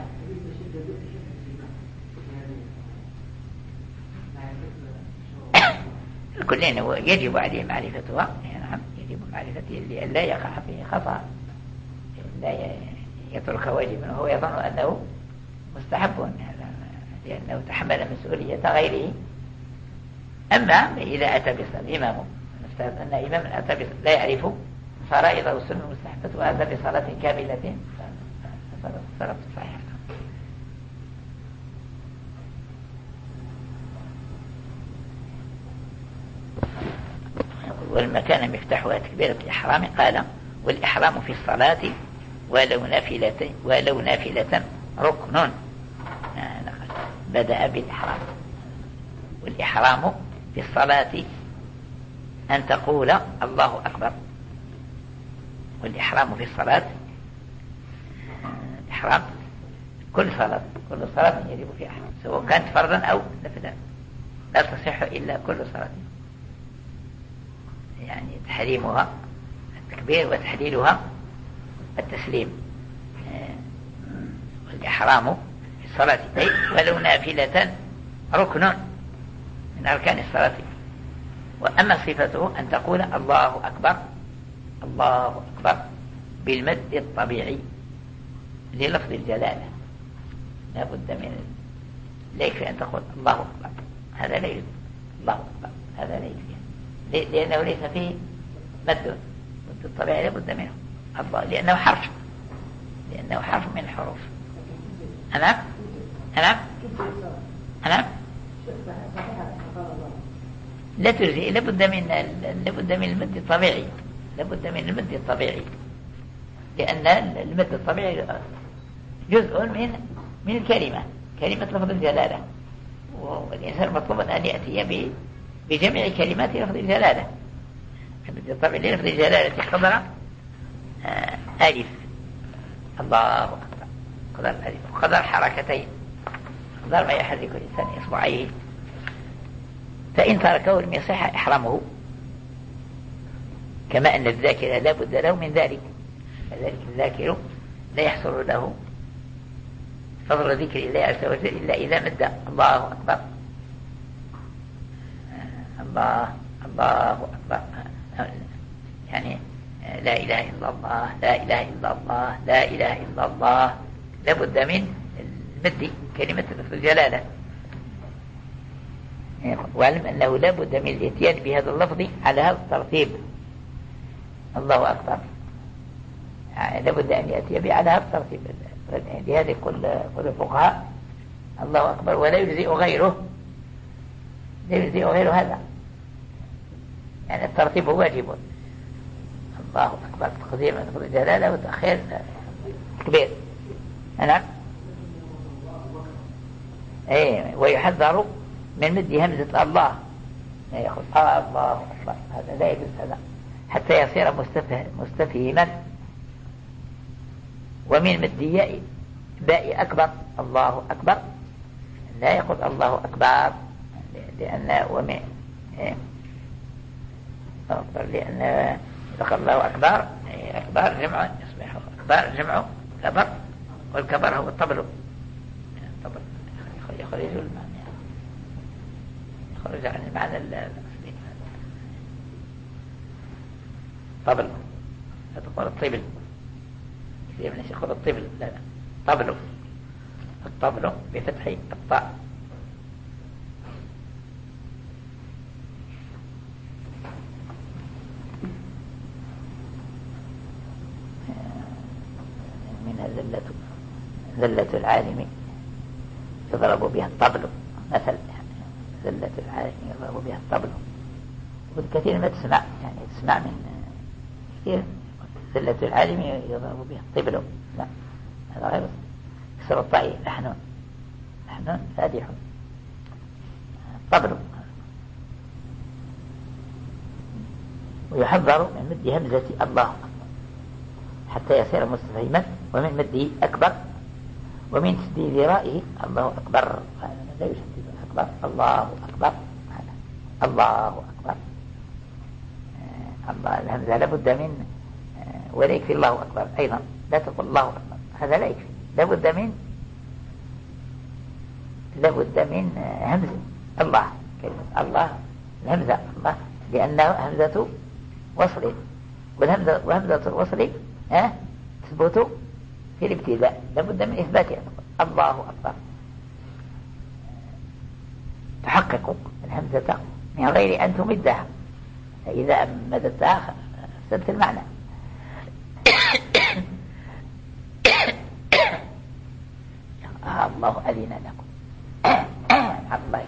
كلنا يجب عليه معرفتها. نعم يجب معرفته لئلا يقع فيه خطأ، لا يترك واجبا وهو يظن أنه مستحب لأنه تحمل مسؤولية غيره. أما إذا أتى بصلاة إمامه، نفترض أن إمام أتى بصلاة لا يعرف فرائض والسنن المستحبة وأتى بصلاة كاملة صلاة صحيحة. والمكان مفتاحها تكبيرة الإحرام. قال: والإحرام في الصلاة ولو نافلة ولو نافلة ركن. بدأ بالإحرام. والإحرام في الصلاة أن تقول الله أكبر. والإحرام في الصلاة الإحرام كل صلاة كل صلاة يجب فيها إحرام، سواء كانت فرضا أو نفلا، لا تصح إلا كل صلاة. يعني تحريمها التكبير وتحليلها التسليم. والإحرام في الصلاة أي ولو نافلة ركن من أركان الصلاة. وأما صفته أن تقول الله أكبر الله أكبر بالمد الطبيعي للفظ الجلالة. لا بد من لا يكفي أن تقول الله أكبر، هذا لا يجوز. الله أكبر هذا لا يجوز، لأنه ليس فيه مد. مد الطبيعي لا بد منه الله، لأنه حرف لأنه حرف من الحروف. أنا أنا أنا لا تجزي، لابد من لابد من المد الطبيعي لابد من المد الطبيعي لأن المد الطبيعي جزء من من الكلمة، كلمة لفظ الجلالة، والإنسان مطلوب أن يأتي بجميع كلمات لفظ الجلالة. المد الطبيعي لفظ الجلالة قدر ألف الله أكبر، قدر ألف، قدر حركتين، قدر ما يحرك الإنسان إصبعيه. فإن تركه لم يصح إحرامه، كما أن الذاكر لا بد له من ذلك. فذلك الذاكر لا يحصل له فضل ذكر الله عز وجل إلا إذا مد الله أكبر الله الله أكبر، يعني لا إله إلا الله لا إله إلا الله لا إله إلا الله. لا بد من مد كلمة الجلالة. واعلم أنه لا بد من الاتيان بهذا اللفظ على هذا الترتيب. الله أكبر لا بد أن يأتي به على هذا الترتيب. لهذا كل كل الفقهاء الله أكبر ولا يجزئ غيره، لا يجزئ غير هذا، يعني الترتيب واجب. الله أكبر تقديم الجلالة وتأخير كبير. نعم ايه. ويحذر من مد همزة الله، لا يأخذ آه الله أكبر، هذا لا يجوز. هذا حتى يصير مستفهما. ومن مد ياء باء أكبر الله أكبر لا يقول الله أكبر، لأن ومن أكبر لأن يقول الله أكبر أكبر جمع يصبح أكبر جمع كبر، والكبر هو الطبل، الطبل يخرج المعنى يخرج عن المعنى الأصلي. طبل تقول الطبل كثير من الناس يقول الطبل، لا لا طبل، الطبل بفتح الطاء. منها ذلة ذلة العالم يضرب بها الطبل مثل، ذلة العالم يضرب بها الطبل. والكثير ما تسمع يعني تسمع من كثير ذلة العالم يضرب بها الطبل، لا هذا غير كسر الطاء لحن لحن فادح طبل. ويحذر من مد همزة الله حتى يصير مستفهما، ومن مده أكبر، ومن تسديد رائه الله أكبر لا يشدد أكبر الله أكبر الله أكبر. الله الهمزة لابد من ولا يكفي الله أكبر أيضا، لا تقول الله أكبر هذا لا يكفي، لابد من لابد من همزة الله، كلمة الله الهمزة الله لأنها همزة وصل، والهمزة وهمزة الوصل أه تثبت في الابتداء، لابد من إثباتها الله أكبر. تحقق الهمزة من غير أن تمدها، فإذا مددتها فسدت المعنى. الله أذن لكم الله.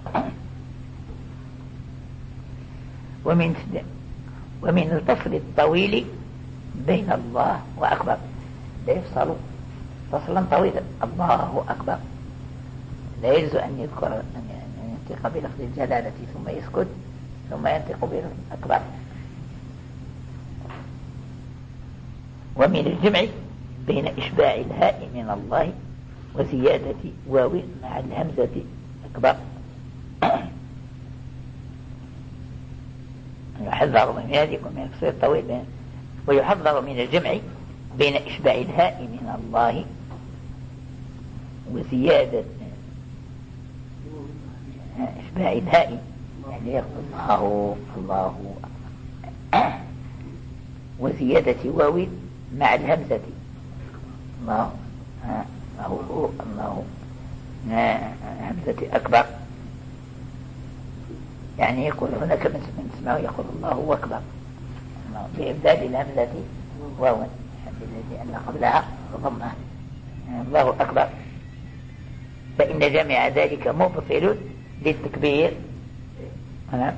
ومن ومن الفصل الطويل بين الله وأكبر، لا يفصل فصلا طويلا الله أكبر، لا يجوز أن يذكر أن ينطق بلفظ الجلالة ثم يسكت ثم ينطق بلفظ أكبر. ومن الجمع بين إشباع الهاء من الله وزيادة واو مع الهمزة أكبر. يحذر من ذلك ومن الفصل الطويل، ويحذر من الجمع بين إشباع الهاء من الله وزيادة إشباع الهاء يعني يقول الله الله وزيادة واو مع الهمزة الله الله الله همزة أكبر، يعني يقول هناك من تسمعه يقول الله أكبر بإبدال الهمزة واو لأن قبلها ضمها الله أكبر، فإن جميع ذلك مبطل للتكبير. أنا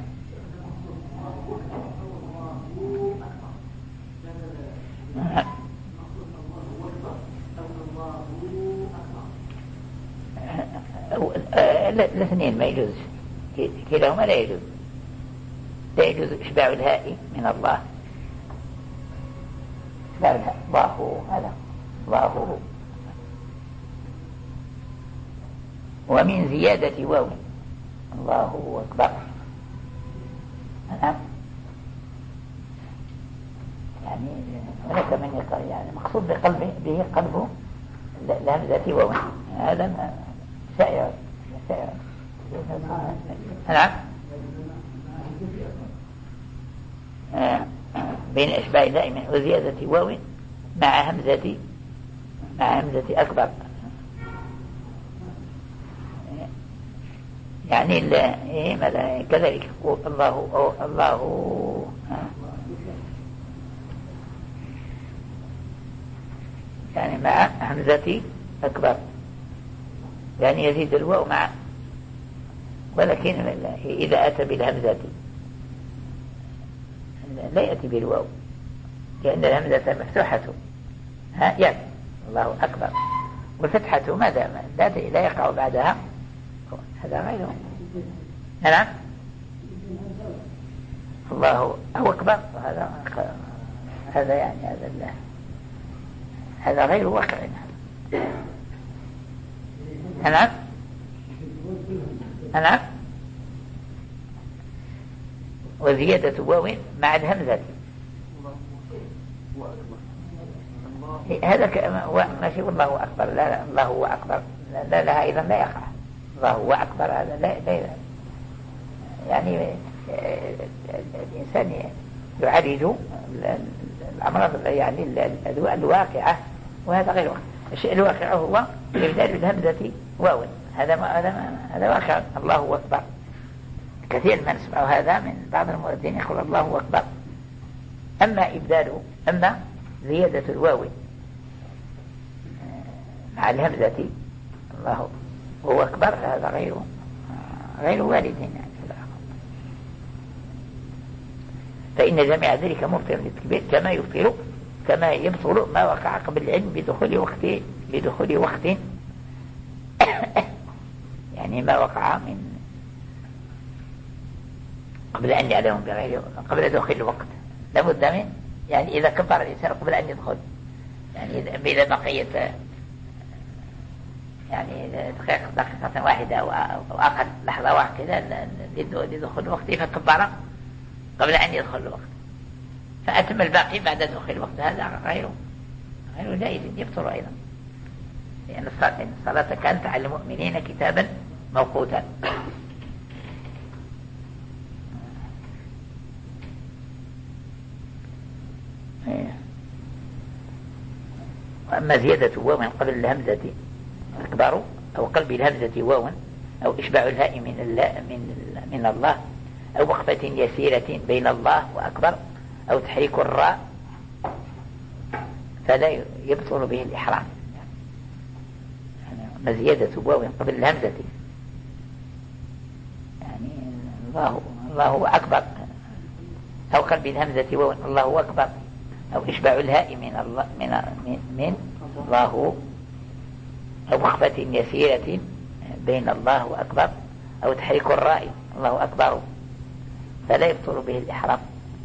الاثنين ما يجوز، كلاهما لا يجوز، لا يجوز إشباع الهاء من الله، إشباع الهاء الله هذا الله. ومن زيادة واو الله أكبر نعم، يعني هناك من يقول يعني مقصود بقلبه به قلبه الهمزة واو، هذا شائع شائع نعم. بين إشباع دائما وزيادة واو مع همزة مع همزة أكبر، يعني ماذا كذلك الله الله يعني مع همزة أكبر، يعني يزيد الواو مع، ولكن إذا أتى بالهمزة لا يأتي بالواو لأن الهمزة مفتوحة ها يعني الله أكبر، والفتحة ماذا لا يقع بعدها، هذا غيره نعم الله أكبر هذا هذا يعني هذا الله هذا غير واقع. نعم نعم. وزيادة واو مع الهمزة هذا ماشي والله أكبر. لا, لا الله هو أكبر لا لها أيضا لا يقع. الله هو أكبر هذا لا, لا يعني الإنسان يعالج الأمراض يعني الواقعة وهذا غير واقع. الشيء الواقع هو إبدال الهمزة واو هذا ما هذا هذا واقع. الله أكبر كثير ما نسمع هذا من بعض المؤذنين يقول الله أكبر. أما إبداله أما زيادة الواو مع الهمزة الله هو أكبر هذا غير غير وارد يعني. فإن جميع ذلك مبطل للتكبير كما يبطل كما يبطل ما وقع قبل العلم بدخول وقت بدخول وقت يعني ما وقع من قبل أن يعلم بغيره قبل دخول الوقت لابد من يعني إذا كبر الإنسان قبل أن يدخل يعني إذا بقيت يعني دقيقة دقيقة واحدة أو أقل لحظة واحدة لدخول الوقت فكبر قبل أن يدخل الوقت فأتم الباقي بعد دخول الوقت هذا غير غير جائز يبطل أيضا لأن الصلاة كانت على المؤمنين كتابا موقوتا. وأما زيادة واو قبل الهمزة أكبر أو قلب الهمزة واو أو إشباع الهاء من الله من من الله أو وقفة يسيرة بين الله وأكبر أو تحريك الراء فلا يبطل به الإحرام. يعني زيادة واو قبل الهمزة يعني الله الله أكبر أو قلب الهمزة واو الله أكبر أو إشباع الهاء من الله من من, من الله أو وقفة يسيرة بين الله وأكبر أو تحريك الراء الله أكبر فلا يبطل به الإحرام.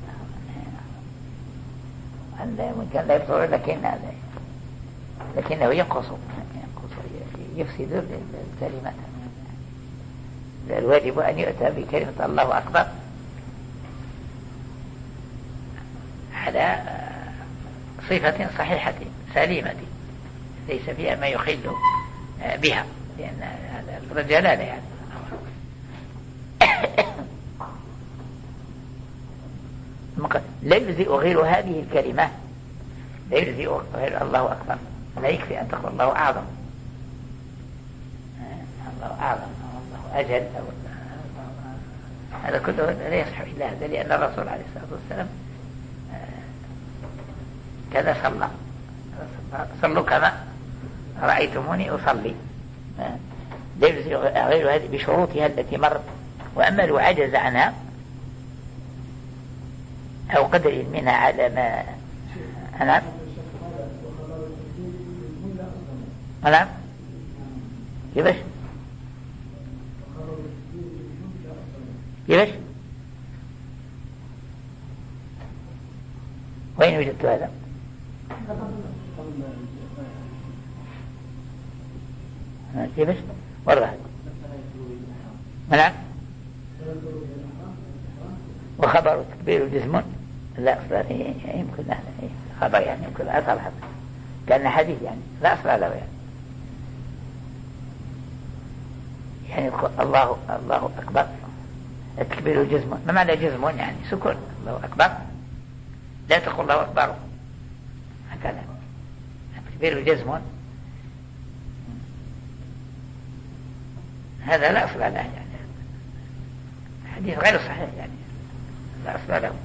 ممكن لا يبطل لكن لكنه ينقص ينقص يفسد الكلمات. الواجب أن يؤتى بكلمة الله أكبر على صفة صحيحة سليمة ليس فيها ما يخل بها لأن هذا الجلالة يعني. لا يجزئ غير هذه الكلمة لا يجزئ غير الله أكبر لا يكفي أن تقول الله أعظم الله أعظم الله أجل هذا كله لا يصح إلا هذا لأن الرسول عليه الصلاة والسلام كذا صلى صلوا كما رأيتموني أصلي. لا يجزئ غير هذه بشروطها التي مرت. وأما لو عجز عنها أو قدر منها على ما أنا أنا كيفاش كيفاش وين وجدت هذا؟ كيفاش والله نعم. وخبر تكبير جسم لا أصل يمكن خبر يعني يمكن أصل حتى كان حديث يعني لا أصل له يعني يعني الله الله أكبر التكبير جسم ما معنى جسم يعني سكون الله أكبر لا تقول الله أكبر هكذا التكبير جسم هذا لا أصل له يعني حديث غير صحيح يعني لا أصل له.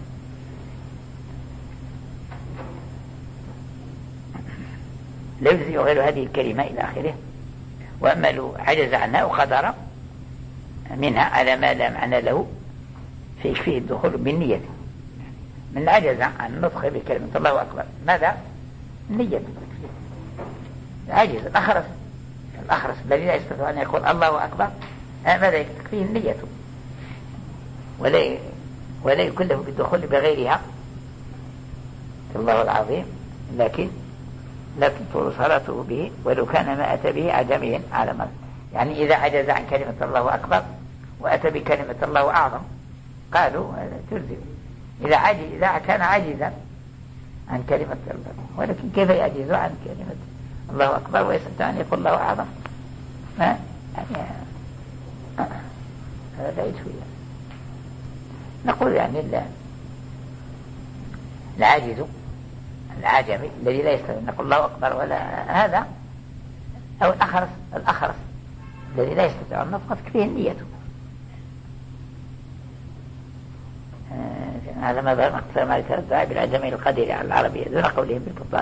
لا يجزي غير هذه الكلمة إلى آخره. وأما لو عجز عنها وقدر منها على ما لا معنى له فيكفيه الدخول بالنية. من عجز عن النطق بكلمة الله أكبر ماذا؟ النية. عجز الأخرس الأخرس الذي لا يستطيع أن يقول الله أكبر ماذا يكفيه النية ولا ولا يكلف بالدخول بغيرها الله العظيم، لكن لا تبطل صلاته به ولو كان ما أتى به عجميا على مرض. يعني إذا عجز عن كلمة الله أكبر وأتى بكلمة الله أعظم قالوا تلزم. إذا عجز إذا كان عاجزا عن كلمة الله، ولكن كيف يعجز عن كلمة الله أكبر ويستطيع أن يقول الله أعظم؟ ما يعني هذا بعيد شوية. نقول يعني لا العاجز العجمي الذي لا يستطيع أن يقول الله أكبر ولا هذا، أو الأخرس الأخرس الذي لا يستطيع أن نطق تكفيه نيته. هذا ما بين أكثر ما يتردع بالعجمي القدير على العربية دون قولهم بالبطلان.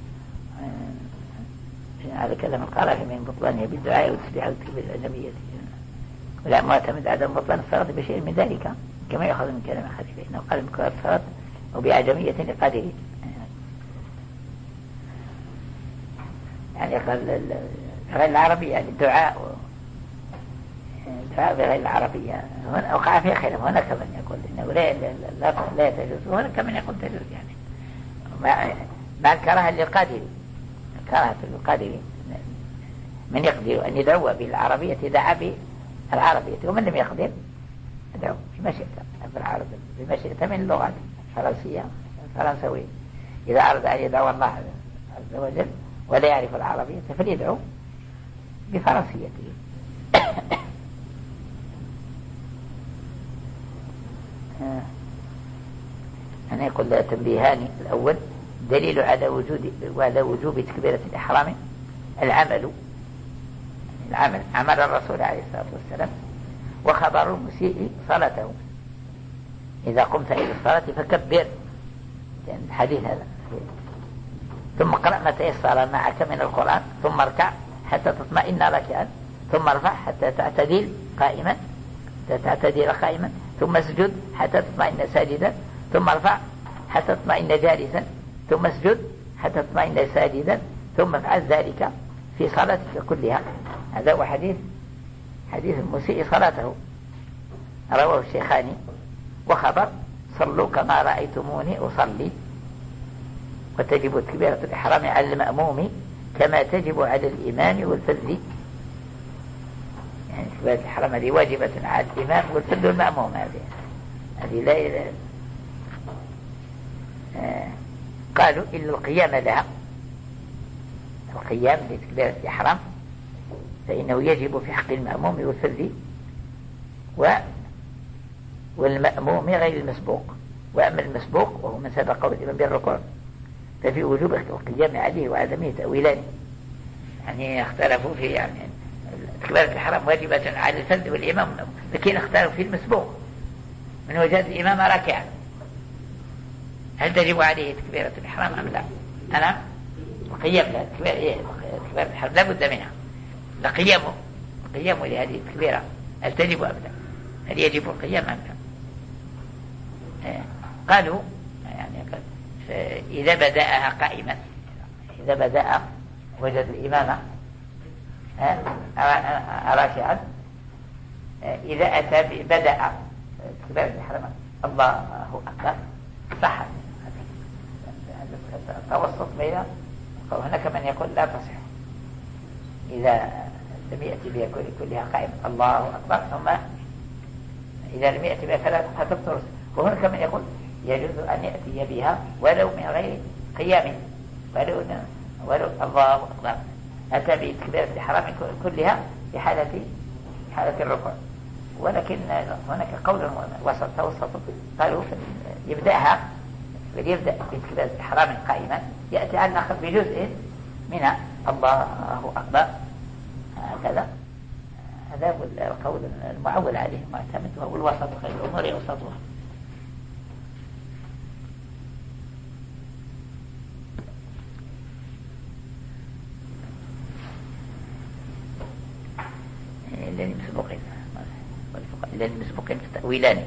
هذا كلام القرافي من بطلانه بالدعاء والتسبيح والتكبير العجمية، ولا معتمد عدم بطلان الصلاة بشيء من ذلك كما يأخذ من كلام خليفة إنه قال من الصلاة وبعجمية لقادرين. يعني قال غير العربية يعني الدعاء الدعاء بغير العربية هنا أوقع فيها خلاف. هناك من يقول إنه لا لا لا تجوز، وهناك من يقول تجوز. يعني مع مع الكراهة للقادر، الكراهة للقادر من يقدر أن يدعو بالعربية دعا بالعربية، ومن لم يقدر يدعو بما شئت بالعربية بما شئت من اللغات الفرنسية الفرنسوية. إذا أراد أن يدعو الله عز وجل ولا يعرف العربية فليدعو بفرنسيته. أنا يقول تنبيهان. الأول دليل على وجود وعلى وجوب تكبيرة الإحرام العمل العمل عمل الرسول عليه الصلاة والسلام، وخبر المسيء صلاته إذا قمت إلى الصلاة فكبر، يعني الحديث هذا. ثم اقرأ ما تيسر معك من القرآن، ثم اركع حتى تطمئن راكعا، ثم ارفع حتى تعتدل قائما حتى تعتدل قائما، ثم اسجد حتى تطمئن ساجدا، ثم ارفع حتى تطمئن جالسا، ثم اسجد حتى تطمئن ساجدا، ثم افعل ذلك في صلاتك كلها. هذا هو حديث حديث المسيء صلاته رواه الشيخاني. وخبر صلوا كما رأيتموني أصلي، وتجب تكبيرة الإحرام على المأموم كما تجب على الإمام والفرد. يعني تكبيرة الإحرام هذه واجبة على الإمام والفرد والمأموم. هذه هذه لا آه. قالوا إلا القيام لها، القيام لتكبيرة الإحرام فإنه يجب في حق المأموم والفرد و والمأموم غير المسبوق. وأما المسبوق وهو من سبق الإمام بالركوع ففي وجوب القيام عليه وعدمه تأويلان. يعني اختلفوا في يعني تكبيرة الإحرام واجبة على الفرد والإمام، لكن اختلفوا في المسبوق من وجد الإمام راكعا هل تجب عليه تكبيرة الإحرام أم لا؟ أنا قيام لا تكبيرة الإحرام لا بد منها، لقيامه قيامه لهذه التكبيرة هل تجب أم لا؟ هل يجب القيام أم لا؟ قالوا يعني إذا بدأها قائما، إذا بدأ وجد الإمام راكعا، إذا أتى بدأ تكبيرة الإحرام الله أكبر صح. التوسط بين هناك من يقول لا تصح إذا لم يأتي بها كلها قائما الله أكبر، ثم إذا لم يأتي بها فلا تبطل. وهناك من يقول يجوز أن يأتي بها ولو من غير قيام، ولو ولو الله أكبر أتى بتكبيرة الإحرام كلها في حالة حالة الركوع. ولكن هناك قول وسط توسط قالوا يبدأها يبدأ بتكبيرة الإحرام قائما، يأتي على الآخر بجزء منها الله أكبر هكذا. هذا هو القول المعول عليه معتمد، وهو الوسط خير الأمور أوسطها. لأن مسبوقين لأن مسبوقين في تأويلان.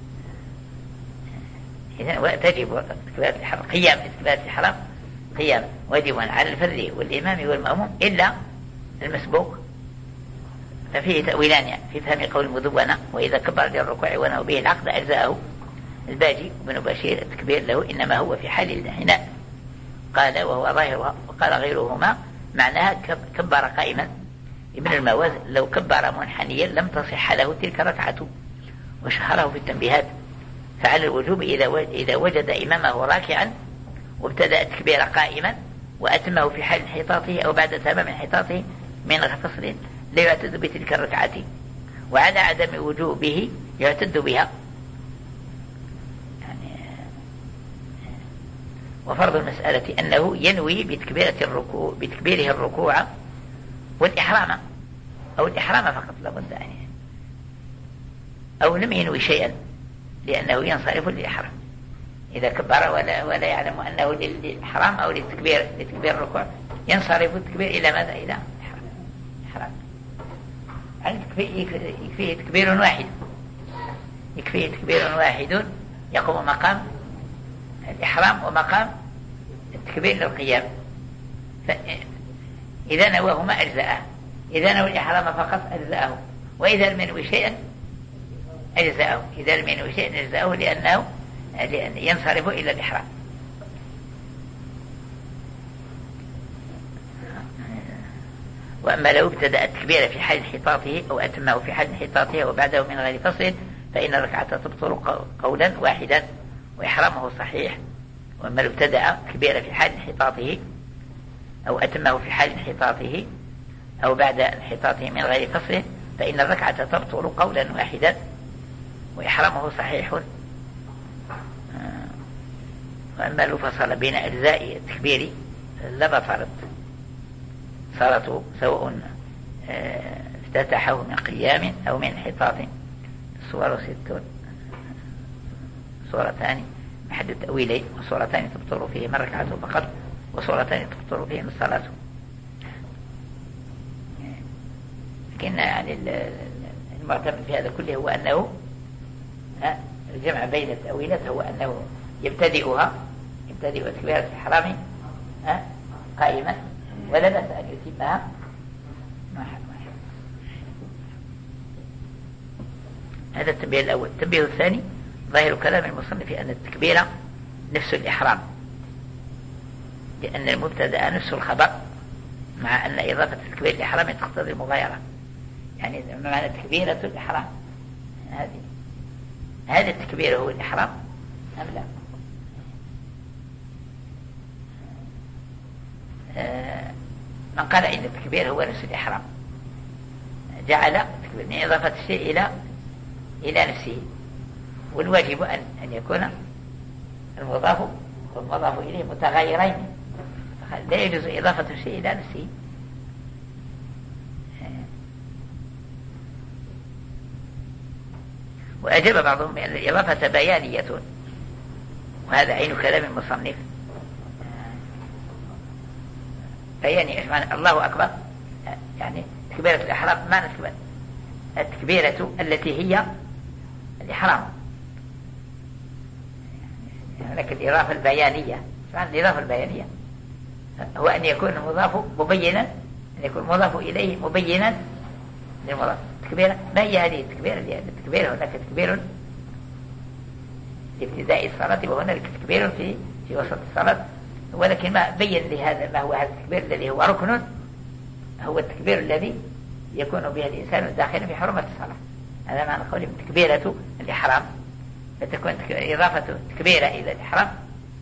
إذن تجب تكبيرة الإحرام قيام تكبيرة الإحرام قيام واجبا على الفرد والإمام والمأموم إلا المسبوق، ففيه تأويلان يعني في فهم قول المدونة وإذا كبر للركوع ونهى به العقد أجزاءه الباجي بن بشير التكبير له إنما هو في حال الانحناء، قال وهو ظاهرها، وقال غيرهما معناها كبر قائما. ابن المواز لو كبر منحنيا لم تصح له تلك الركعة، وشهره في التنبيهات. فعلى الوجوب إذا وجد إمامه راكعا وابتدأ التكبير قائما وأتمه في حال انحطاطه أو بعد تمام انحطاطه من غير فصل لا يعتد بتلك الركعة، وعلى عدم وجوبه يعتد بها. يعني وفرض المسألة أنه ينوي بتكبيرة الركوع بتكبيره الركوع والإحرام أو الإحرام فقط لابد أن، أو لم ينوي شيئا لأنه ينصرف للإحرام. إذا كبر ولا, ولا يعلم أنه للإحرام أو للتكبير لتكبير الركوع ينصرف التكبير إلى ماذا؟ إلى إحرام. يعني يكفيه تكبير واحد، يكفيه تكبير واحد يقوم مقام الإحرام ومقام التكبير للقيام. إذا نواهما أجزاءه، إذا نوى الإحرام فقط أجزاءه، وإذا لم ينوي شيئا أجزاءه، إذا لم ينوي شيئا أجزاءه لأنه لأن ينصرف إلى الإحرام. وأما لو ابتدأ التكبير في حال انحطاطه أو أتمه في حال انحطاطه وبعده من غير فصل فإن الركعة تبطل قولا واحدا وإحرامه صحيح. وأما لو ابتدأ التكبير في حال انحطاطه أو أتمه في حال انحطاطه أو بعد انحطاطه من غير فصل فإن الركعة تبطل قولا واحدا وإحرامه صحيح. وأما لو فصل بين أجزاء التكبير لبطلت، صارت سواء افتتحه من قيام أو من انحطاط. الصور ست، صورتان محل التأويلين، وصورتان تبطل فيهما ركعته فقط، وصورتان تبطل فيهما الصلاة. لكن يعني المعتمد في هذا كله هو أنه الجمع بين التأويلات هو أنه يبتدئها يبتدئ تكبيرة الإحرام قائما ولا بأس أن يتمها. هذا التنبيه الأول. التنبيه الثاني ظاهر كلام المصنف أن التكبير نفس الإحرام، لأن المبتدأ نفس الخبر، مع أن إضافة التكبير الإحرام تقتضي المغايرة. يعني معنى تكبيرة الإحرام هذه هذا التكبير هو الإحرام أم لا؟ آه من قال إن التكبير هو نفس الإحرام جعل من إضافة الشيء إلى إلى نفسه، والواجب أن أن يكون المضاف والمضاف إليه متغيرين، لا يجوز إضافة الشيء إلى نفسه. وأجاب بعضهم بأن الإضافة بيانية، وهذا عين كلام المصنف. بياني إيش معنى الله أكبر؟ يعني تكبيرة الإحرام معنى التكبيرة التي هي الإحرام. هناك الإضافة البيانية. معنى الإضافة البيانية هو أن يكون المضاف مبينا، أن يكون المضاف إليه مبينا للمضاف. التكبيرة ما هي هذه التكبيرة؟ التكبيرة هناك تكبير في ابتداء الصلاة وهناك تكبير في في وسط الصلاة، ولكن ما بين لهذا ما هو هذا التكبير الذي هو ركن، هو التكبير الذي يكون به الإنسان داخلا في حرمة الصلاة. هذا معنى قولهم تكبيرة الإحرام، فتكون إضافة تكبيرة إلى الإحرام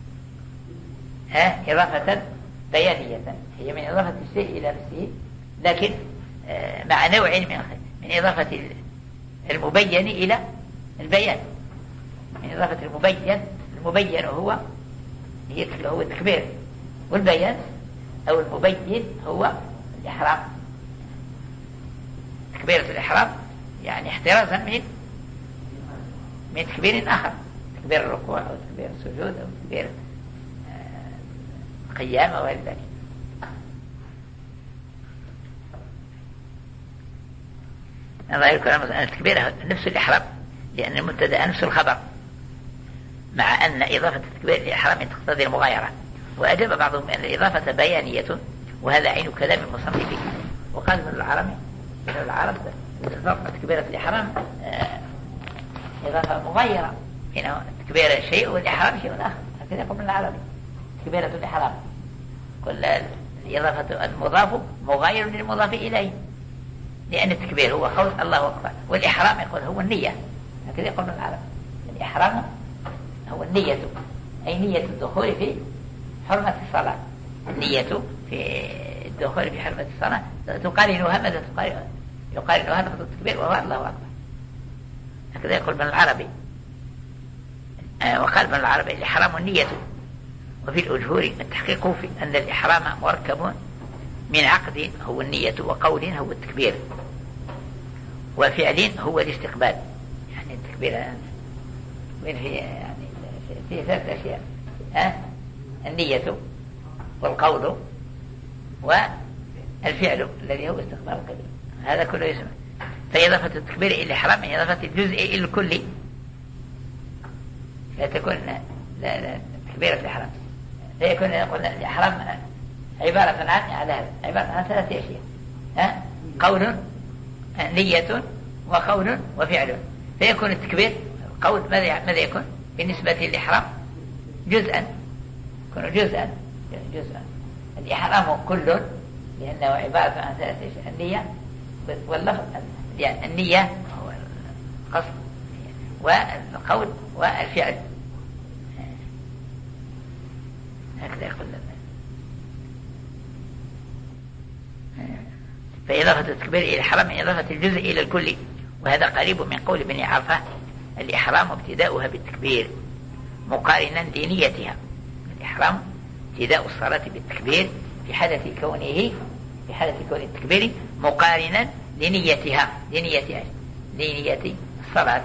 ها إضافة بيانية، هي من إضافة الشيء إلى نفسه، لكن مع نوع من من إضافة المبين إلى البيان. من إضافة المبين، المبين هو هو التكبير، والبيان أو المبين هو الإحرام. تكبيرة الإحرام يعني احترازا من من تكبير آخر، تكبير الركوع أو تكبير السجود أو تكبير القيام أو غير ذلك. ظاهر كلام أن التكبير نفس الإحرام، لأن المبتدأ نفس الخبر، مع أن إضافة التكبير للإحرام تقتضي المغايرة. وأجاب بعضهم أن الإضافة بيانية، وهذا عين كلام المصنف. وقال ابن العربي ابن العرب تفرق تكبيرة الإحرام إضافة مغايرة، حينما التكبير شيء والإحرام شيء آخر. هكذا يقول من العربي تكبيرة الإحرام، كل الإضافة المضاف مغاير للمضاف إليه، لأن التكبير هو قول الله أكبر، والإحرام يقول هو النية. هكذا يقول من العربي الإحرام هو النية، أي نية الدخول في حرمة الصلاة. النية في الدخول في حرمة الصلاة تقارنها ماذا تقارن يقارنها لفظ التكبير وهو الله أكبر. هكذا يقول من العربي. آه وقال من العربي الإحرام النية. وفي الأجهور التحقيق في أن الإحرام مركب من عقد هو النية، وقول هو التكبير، وفعل هو الاستقبال. يعني التكبير من في يعني في ثلاث أشياء: آه النية والقول والفعل الذي هو استقبال القبلة. هذا كله يسمى. فإضافة التكبير إلى الإحرام يعني إضافة الجزء إلى الكل، لا تكون لا لا تكبيرة الإحرام، لا يكون قلنا الإحرام عبارة عن على هذا عبارة عن ثلاثة أشياء: ها قول نية وقول وفعل. فيكون التكبير قول ماذا ماذا يكون بالنسبة للإحرام؟ جزءا، يكون جزءا جزءا. الإحرام كل لأنه عبارة عن ثلاثة أشياء: النية واللفظ، يعني النية هو القصد والقول والفعل. هكذا يقول لنا. فإضافة التكبير إلى الإحرام يعني إضافة الجزء إلى الكل، وهذا قريب من قول ابن عرفة: الإحرام ابتداؤها بالتكبير مقارنا لنيتها. الإحرام ابتداء الصلاة بالتكبير في حالة كونه في حالة كون التكبير مقارنا لنيتها لنيتها لنية الصلاة.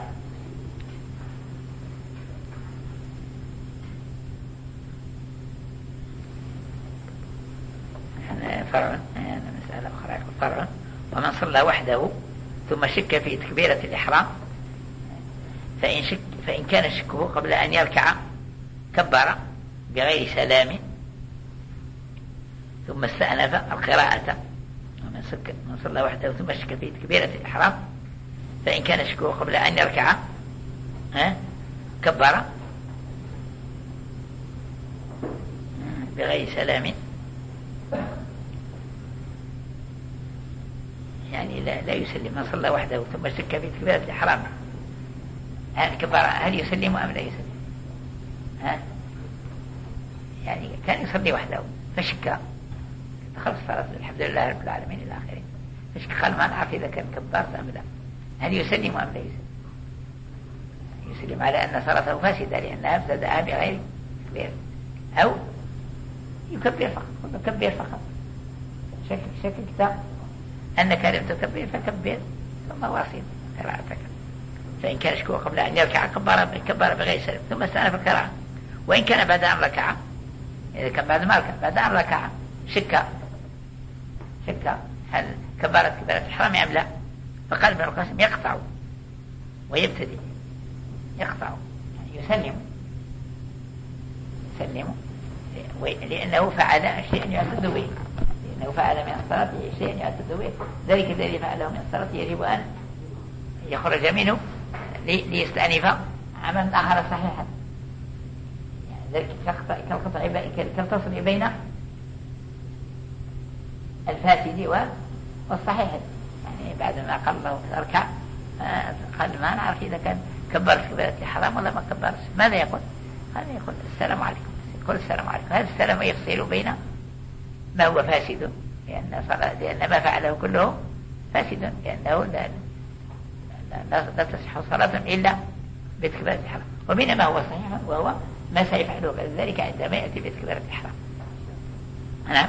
فرع مسألة أخرى فرع: ومن صلى وحده ثم شك في تكبيرة الإحرام فإن, شك فإن كان شكه قبل أن يركع كبر بغير سلام ثم استأنف القراءة. ومن سك من صلى وحده ثم شك في تكبيرة الإحرام فإن كان شكه قبل أن يركع كبر بغير سلام، يعني لا, لا يسلم. من صلى وحده ثم شك في تكبيرة الإحرام هل كبر هل يسلم أم لا يسلم؟ ها؟ يعني كان يصلي وحده فشك خلص صلاة الحمد لله رب العالمين إلى آخره، فشك قال ما نعرف إذا كان كبرت أم لا، هل يسلم أم لا يسلم؟ يسلم على أن صلاته فاسدة لأنها ابتدأها بغير تكبير، أو يكبر فقط يكبر فقط شك شك كتاب أنك لم تكبر فكبر ثم واصل قراءتك. فإن كان شكوه قبل أن يركع كبر كبر بغير سلم ثم استأنف القراءة. وإن كان بعد أن ركع، إذا كان بعد ما ركع بعد أن ركع شك شك هل كبرت كبرت الإحرام أم لا، فقال ابن القاسم يقطع ويبتدي يقطع يعني يسلم يسلم لأنه فعل شيئا يعتد به، لأنه فعل من الصلاة شيئا يعتد به، ذلك الذي فعله من الصلاة يجب أن يخرج منه ليستأنف عملا آخر صحيحا. يعني ذلك كالقطع كالتصل بين الفاسد والصحيح. يعني بعد ما قال الله اركع قال ما نعرف إذا كان كبر كبيرة الحرام ولا ما كبرش، ماذا يقول؟ قال يقول السلام عليكم، يقول السلام عليكم. هذا السلام يفصل بين ما هو فاسد، لأن, لأن ما فعله كله فاسد، لأنه لا, لا, لا تصح صلاة إلا بتكبيرة الحرام، وبين ما هو صحيح وهو ما سيفعله بعد ذلك عندما يأتي بتكبيرة الحرام. أنا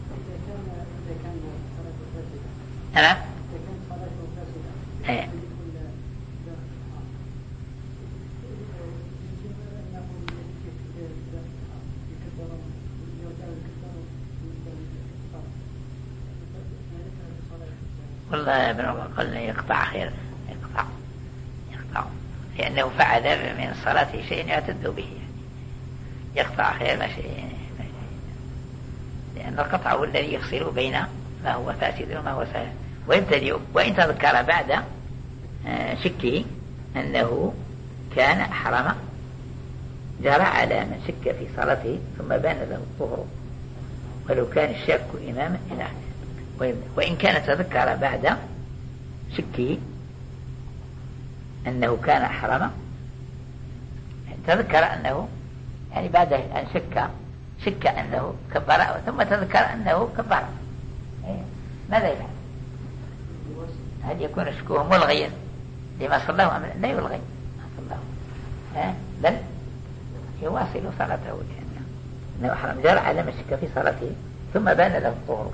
أنا أنا والله ابن عمر قلنا يقطع خير يقطع يقطع لأنه فعل من الصلاة شيء يعتد به، يعني يقطع خير ما شيء، لأن القطع هو الذي يفصل بين ما هو فاسد وما هو صحيح. ويبتدئ وإن تذكر بعد شكه أنه كان حرم جرى على من شك في صلاته ثم بان له الطهر ولو كان الشك إماما إلى آخره. وإن كان تذكر بعد شكه أنه كان حرما، تذكر أنه يعني بعد أن شك شك أنه كبر ثم تذكر أنه كبر، ماذا يفعل؟ هل يكون شكوه ملغيا لما صلاه أم لا يلغي ما صلاه، بل يواصل صلاته لأنه حرم. جرى على من شك في صلاته ثم بان له الطهر،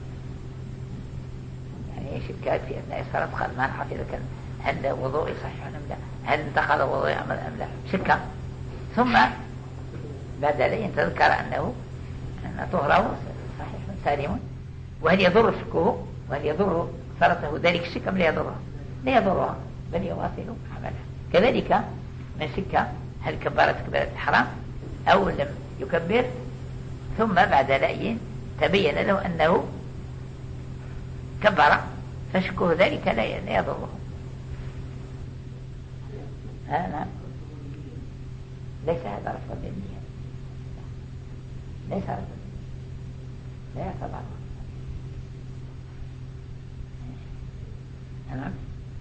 يعني شكات في أثناء الصلاة قال ما نعرف إذا كان هل وضوء صحيح أم لا، هل انتقض وضوء أم لا، شك ثم بعد ذلك تذكر أنه أن طهره صحيح سالم. وهل يضر شكه وهل يضر صلاته ذلك الشك أم لا يضرها؟ لا يضرها بل يواصل عملها. كذلك من شك هل كبرت كبيرة الحرام أو لم يكبر ثم بعد ذلك تبين له أنه كبر فشكه ذلك لا يضره. آه نعم، ليس هذا رفض للنية، ليس رفض، لا يعتبر. نعم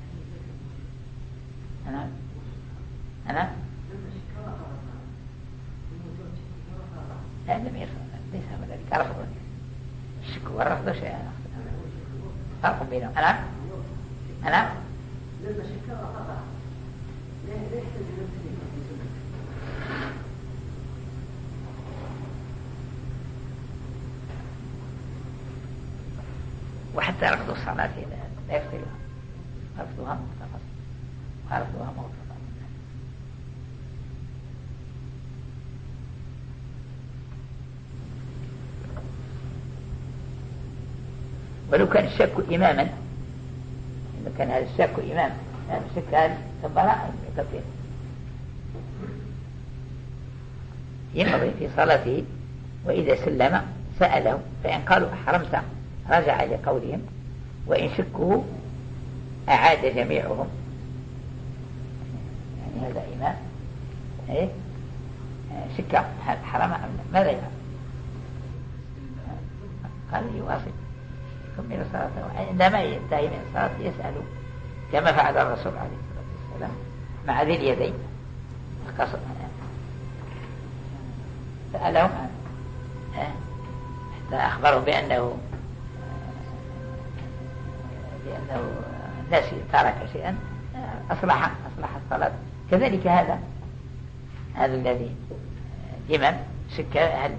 نعم نعم لا لم يرفض، ليس ذلك رفض. الشك والرفض شيء فرق بينهم. نعم نعم وحتى رفض الصلاة لا يفتلها، رفضها مختصر ورفضها مختصر. ولو كان الشك إماما، إذا كان هذا الشك إماما يعني الشك هذا كبراء يكفر يمضي في صلاته. وإذا سلم سأله فإن قالوا أحرمت رجع لقولهم، وإن شكوا أعاد جميعهم. يعني هذا إمام إيه؟ شك هل حرم أم لا، ماذا يفعل؟ قال يواصل يكمل صلاته. عندما ينتهي من الصلاة يسأل كما فعل الرسول عليه الصلاة والسلام مع ذي اليدين، سألهم حتى أخبروا بأنه لأنه ناسي ترك شيئا أصلح أصلح الصلاة. كذلك هذا هذا الذي الإمام شك هل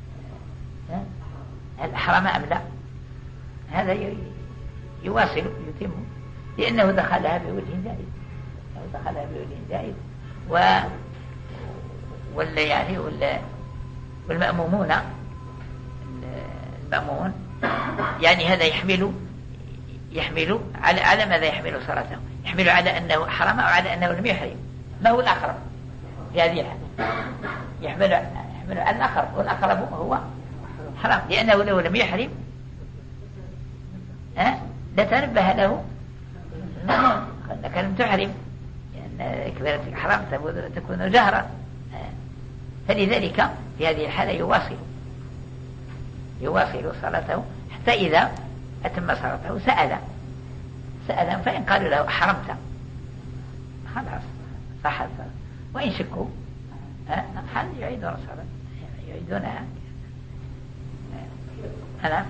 هل أحرم أم لا، هذا يواصل يتم لأنه دخلها بوجه زائد، دخلها بوجه زائد. و ولا يعني ولا والمأمومون المأمومون يعني هذا يحمل يحمل على على ماذا يحمل صلاته؟ يحمل على أنه حرم أو على أنه لم يحرم؟ ما هو الأقرب في هذه الحالة؟ يحمل يحمل على الأقرب، والأقرب هو حرام، لأنه لو لم يحرم ها لتنبه له أنك لم تحرم، لأن كبيرة الحرام تكون جهرا. فلذلك في هذه الحالة يواصل يواصل صلاته حتى إذا أتم صلاته سأل سأل فإن قالوا له أحرمت خلاص صح الصلاة. وإن شكوا هل يعيدون الصلاة يعيدونها. أنا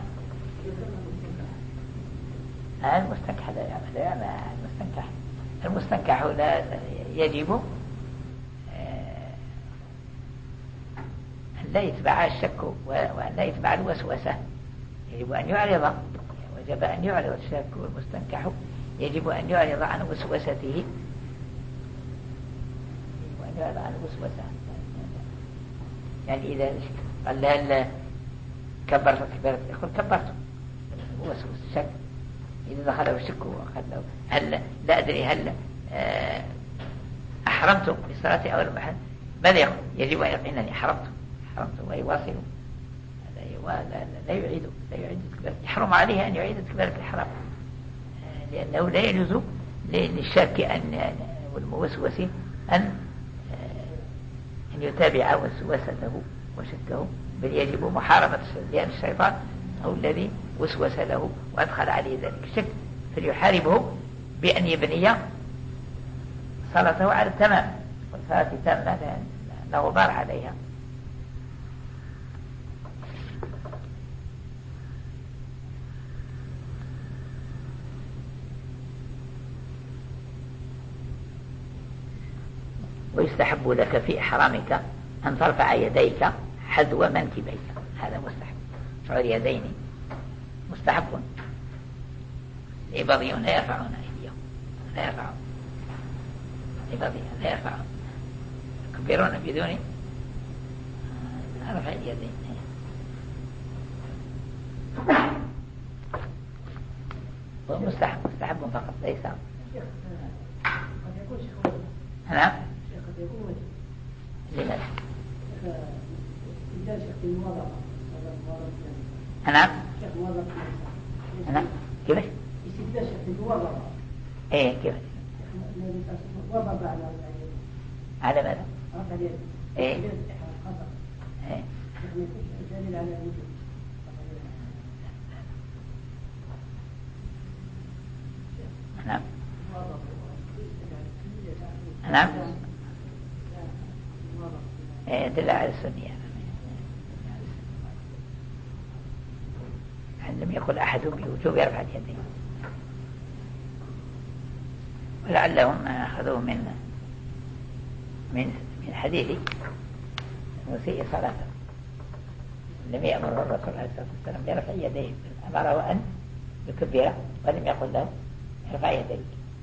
المستنكح لا يعمل المستنكح المستنكح لا يجب لا يتبع الشك وأن لا يتبع الوسوسة، يجب أن يعرض وجب أن يعرض الشك والمستنكح يجب أن يعرض عن وسوسته وأن يعرض عن وسوسة. يعني إذا قال هل كبرت كبرت يقول كبرت وسوس الشك. إذا دخله الشك وقال له هل لا أدري هل أحرمت بصلاتي أو لم أحرم، ماذا يقول؟ يجب أن يقول إنني حرمت حرمت ويواصل. لا لا يعيد لا يعيد كبيرة، يحرم عليه أن يعيد كبيرة الحرام، لأنه لا يجوز للشاك أن والموسوس أن أن يتابع وسوسته وشكه، بل يجب محاربة لأن الشيطان هو الذي وسوس له وأدخل عليه ذلك الشك، فليحاربه بأن يبني صلاته على التمام، والصلاة تامة لا غبار عليها. ويستحب لك في إحرامك أن ترفع يديك حذو منكبيك، هذا مستحب. شعور يدين مستحب. الإباضيون لا يرفعون أيديهم، لا يرفعون الإباضيون لا يرفعون، يكبرون بدون رفع اليدين. هو مستحب، مستحب فقط ليس. نعم. لماذا؟ نعم. نعم. كيف؟ ايه كيف؟ على ماذا؟ ايه ايه نعم. نعم. يدل على السنية. لم يقل أحد بوجوب يرفع اليدين، ولعلهم أخذوه من من من حديث مسيء صلاته، لم يأمر الرسول عليه الصلاة والسلام يرفع يديه، أمره أن يكبر ولم يقل له ارفع يديك.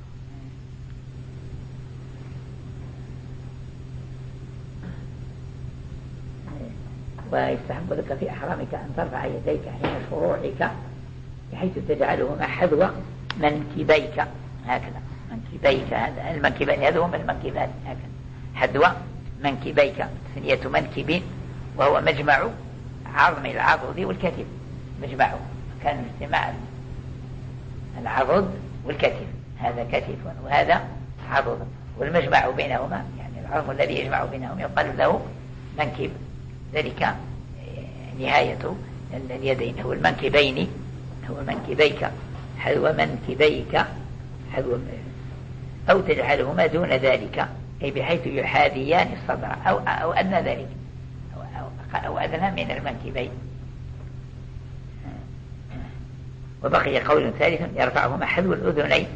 ويستحب لك في إحرامك أن ترفع يديك حين شروعك بحيث تجعلهما حذو منكبيك، هكذا منكبيك، هذا المنكبين هذا هم المنكبات، هكذا حذو منكبيك، ثنية منكب وهو مجمع عظم العضد والكتف، مجمعه كان اجتماع العضد والكتف، هذا كتف وهذا عضد، والمجمع بينهما يعني العظم الذي يجمع بينهم يقال له منكب، ذلك نهاية اليدين هو المنكبين، هو منكبيك حذو منكبيك حذو، أو تجعلهما دون ذلك أي بحيث يحاذيان الصدر أو أو أدنى ذلك أو, أو, أو أدنى من المنكبين. وبقي قول ثالث يرفعهما حذو الأذنين،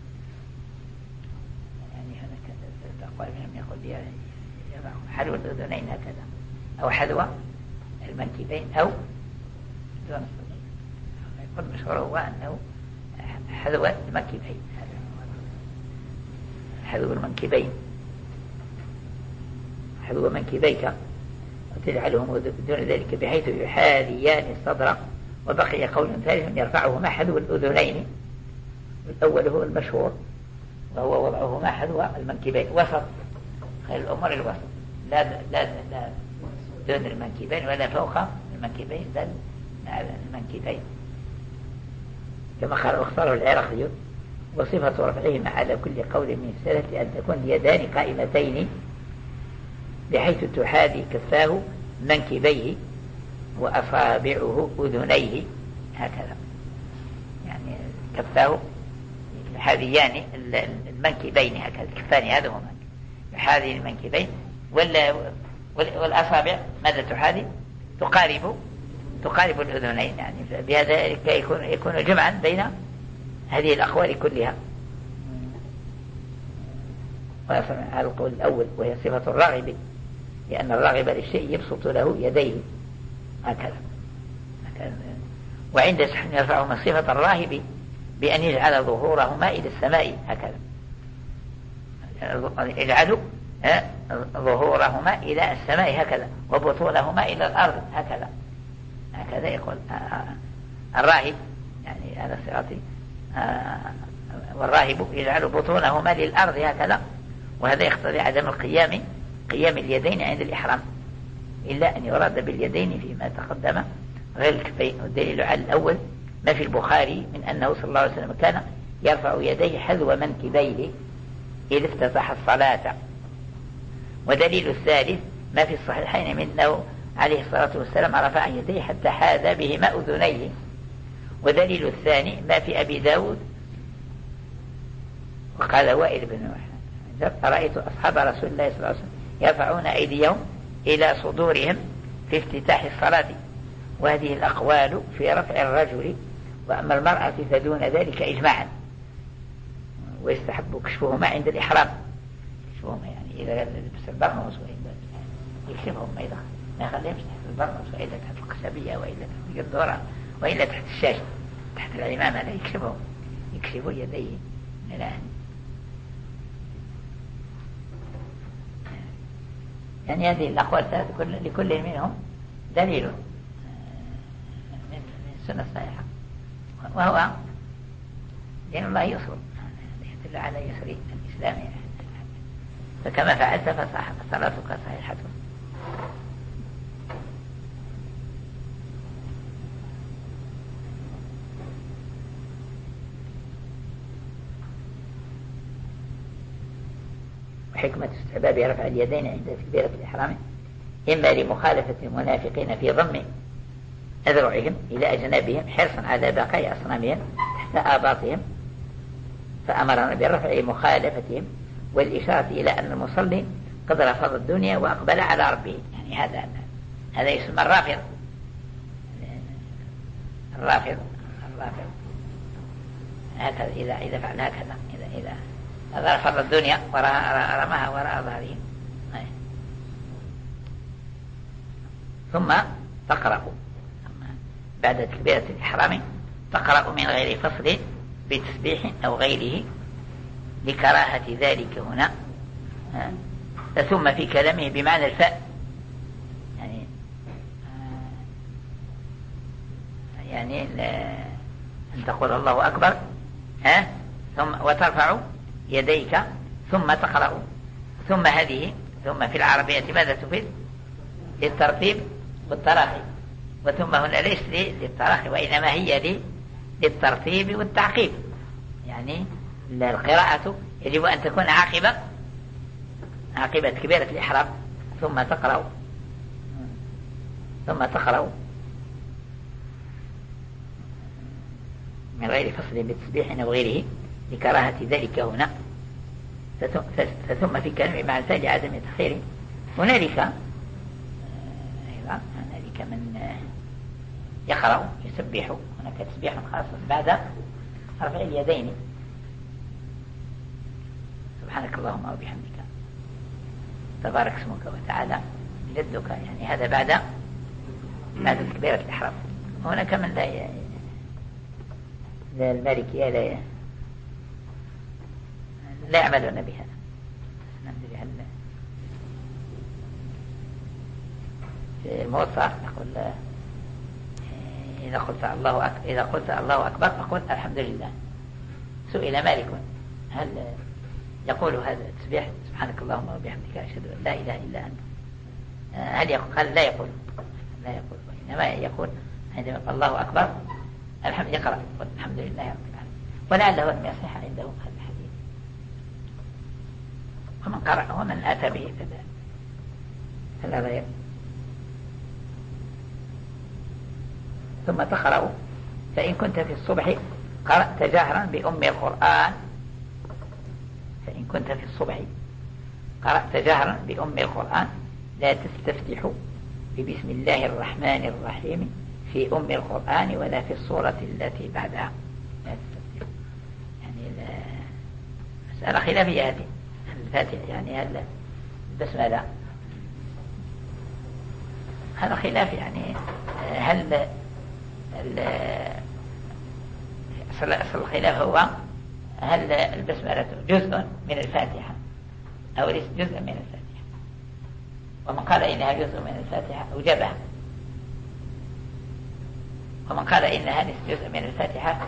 يعني هذا كذا أقوال منهم يقول يرفعهما حذو الأذنين هكذا، أو حذو المنكبين أو دون الصدر. يقول مشهور هو أنه حذو المنكبين، حذو المنكبين حذو منكبيك وتجعلهم دون ذلك بحيث يحاذيان الصدر. وبقي قول ثالث يرفعهما حذو الأذنين، الأول هو المشهور وهو وضعهما حذو المنكبين، وسط خير الأمور الوسط، لا لا لا دون المنكبين ولا فوق المنكبين بل على المنكبين، كما قال واختاره العراقي. وصفة رفعهما على كل قول من السلف أن تكون اليدان قائمتين بحيث تحاذي كفاه منكبيه وأصابعه أذنيه، هكذا يعني كفاه يحاذيان المنكبين، هكذا الكفان هذا هو يحاذي المنكبين، والأصابع ماذا تحاذي؟ تقارب تقارب الأذنين، يعني بهذا يكون يكون جمعا بين هذه الأقوال كلها. على القول الأول وهي صفة الراغب، لأن الراغب للشيء يبسط له يديه هكذا. وعند سحن يرفعهما صفة الراهب بأن يجعل ظهورهما إلى السماء، هكذا يجعلوا ظهورهما إلى السماء هكذا، وبطونهما إلى الأرض هكذا، هكذا يقول الراهب، يعني هذا صراطي. والراهب يجعل بطونهما للأرض هكذا، وهذا يقتضي عدم القيام قيام اليدين عند الإحرام، إلا أن يراد باليدين فيما تقدم غير الكفين. والدليل على الأول ما في البخاري من أنه صلى الله عليه وسلم كان يرفع يديه حذو منكبيه إذ افتتح الصلاة. ودليل الثالث ما في الصحيحين من أنه عليه الصلاة والسلام رفع يديه حتى حاذ بهما أذنيه. ودليل الثاني ما في أبي داود وقال وائل بن حجر رأيت أصحاب رسول الله صلى الله عليه وسلم يرفعون أيديهم إلى صدورهم في افتتاح الصلاة، وهذه الأقوال في رفع الرجل، وأما المرأة فدون ذلك إجماعا. ويستحب كشفهما عند الإحرام، كشفهما يعني إذا لبس البرنس يكشفهم أيضا، ما يخليهمش تحت البرنس وإلا تحت القشبية وإلا تحت القدورة وإلا تحت الشاشة تحت العمامة، لا يكشفهم، يكشفوا يديه الآن. يعني هذه الأقوال الثلاثة لكل منهم دليل من السنة الصحيحة، وهو دين الله يسر يدل على يسر الإسلام، فكما فعلت فصلاتك صحيحة. حكمة استحباب رفع اليدين عند تكبيرة الإحرام إما لمخالفة المنافقين في ضم أذرعهم إلى أجنابهم حرصا على بقاء أصنامهم تحت آباطهم، فأمرنا بالرفع مخالفتهم والإشارة إلى أن المصلي قد رفض الدنيا وأقبل على ربه. يعني هذا هذا يسمى الرافض، الرافض الرافض هكذا إذا إذا فعل هكذا، إذا إذا هذا رفض الدنيا ورماها وراء ظهره. ثم تقرأ بعد تكبيرة الإحرام تقرأ من غير فصل بتسبيح أو غيره لكراهة ذلك هنا. ثم في كلامه بمعنى الفاء، يعني يعني أن تقول الله أكبر ها ثم وترفع يديك ثم تقرأ، ثم هذه ثم في العربية ماذا تفيد؟ للترتيب والتراخي، وثم هنا ليس للتراخي وإنما هي للترتيب والتعقيب. يعني القراءة يجب أن تكون عاقبة عاقبة كبيرة الإحرام، ثم تقرأ ثم تقرأ من غير فصل بتسبيح أو غيره لكراهة ذلك هنا. ثم في كلمة مع الفاء لعدم تخيره. هنالك أيضا هنالك من يقرأ يسبح، هناك تسبيح خاص بعد رفع اليدين، سبحانك اللهم وبحمدك تبارك اسمك وتعالى جدك، يعني هذا بعد بعد تكبيرة الإحرام. هناك من لا ي... المالكية لا ي... لا يعملون بها. في الموطأ يقول إذا قلت الله أكبر إذا قلت الله أكبر فقل الحمد لله. سئل مالك هل يقول هذا التسبيح سبحانك اللهم وبحمدك أشهد أن لا إله إلا أنت، هل يقول؟ قال لا يقول لا يقول إنما يقول عندما يقول الله أكبر الحمد يقرأ الحمد لله رب العالمين، ولعله لم يصح عندهم هذا الحديث. ومن قرأ ومن أتى به كذا فلا غير. ثم تقرأ فإن كنت في الصبح قرأت جهرا بأم القرآن، فإن كنت في الصبح قرأت جهرا بأم القرآن لا تستفتح ببسم الله الرحمن الرحيم في أم القرآن ولا في الصورة التي بعدها، لا تستفتح. يعني مسألة خلافية هذه الفاتحة، يعني هل البسملة هذا خلاف، يعني هل أصل الخلاف هو هل البسملة جزء من الفاتحة أو ليس جزء من الفاتحة؟ ومن قال إنها جزء من الفاتحة أوجبها، ومن قال إنها ليس جزء من الفاتحة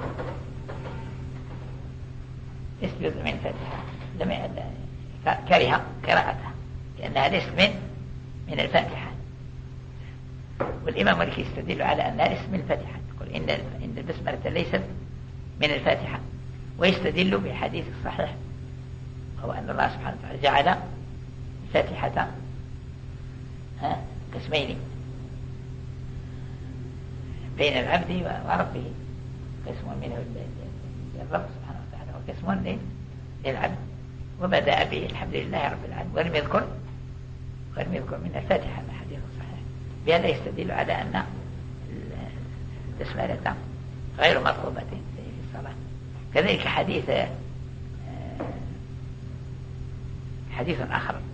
ليس جزء من الفاتحة لم كره قراءتها لأنها ليس من من الفاتحة. والإمام مالك يستدل على أنها ليس من الفاتحة، يقول إن إن البسملة ليست من الفاتحة، ويستدل بحديث الصحيح وهو أن الله سبحانه وتعالى جعل الفاتحة ها قسمين بين العبد وربه، قسم منه للرب سبحانه وتعالى وقسم للعبد. وبدأ به الحمد لله رب العالمين ولم يذكر ولم يذكر من الفاتحة الحديث الصحيح. بهذا يستدل على أن البسملة غير مطلوبة في الصلاة. كذلك حديث حديث آخر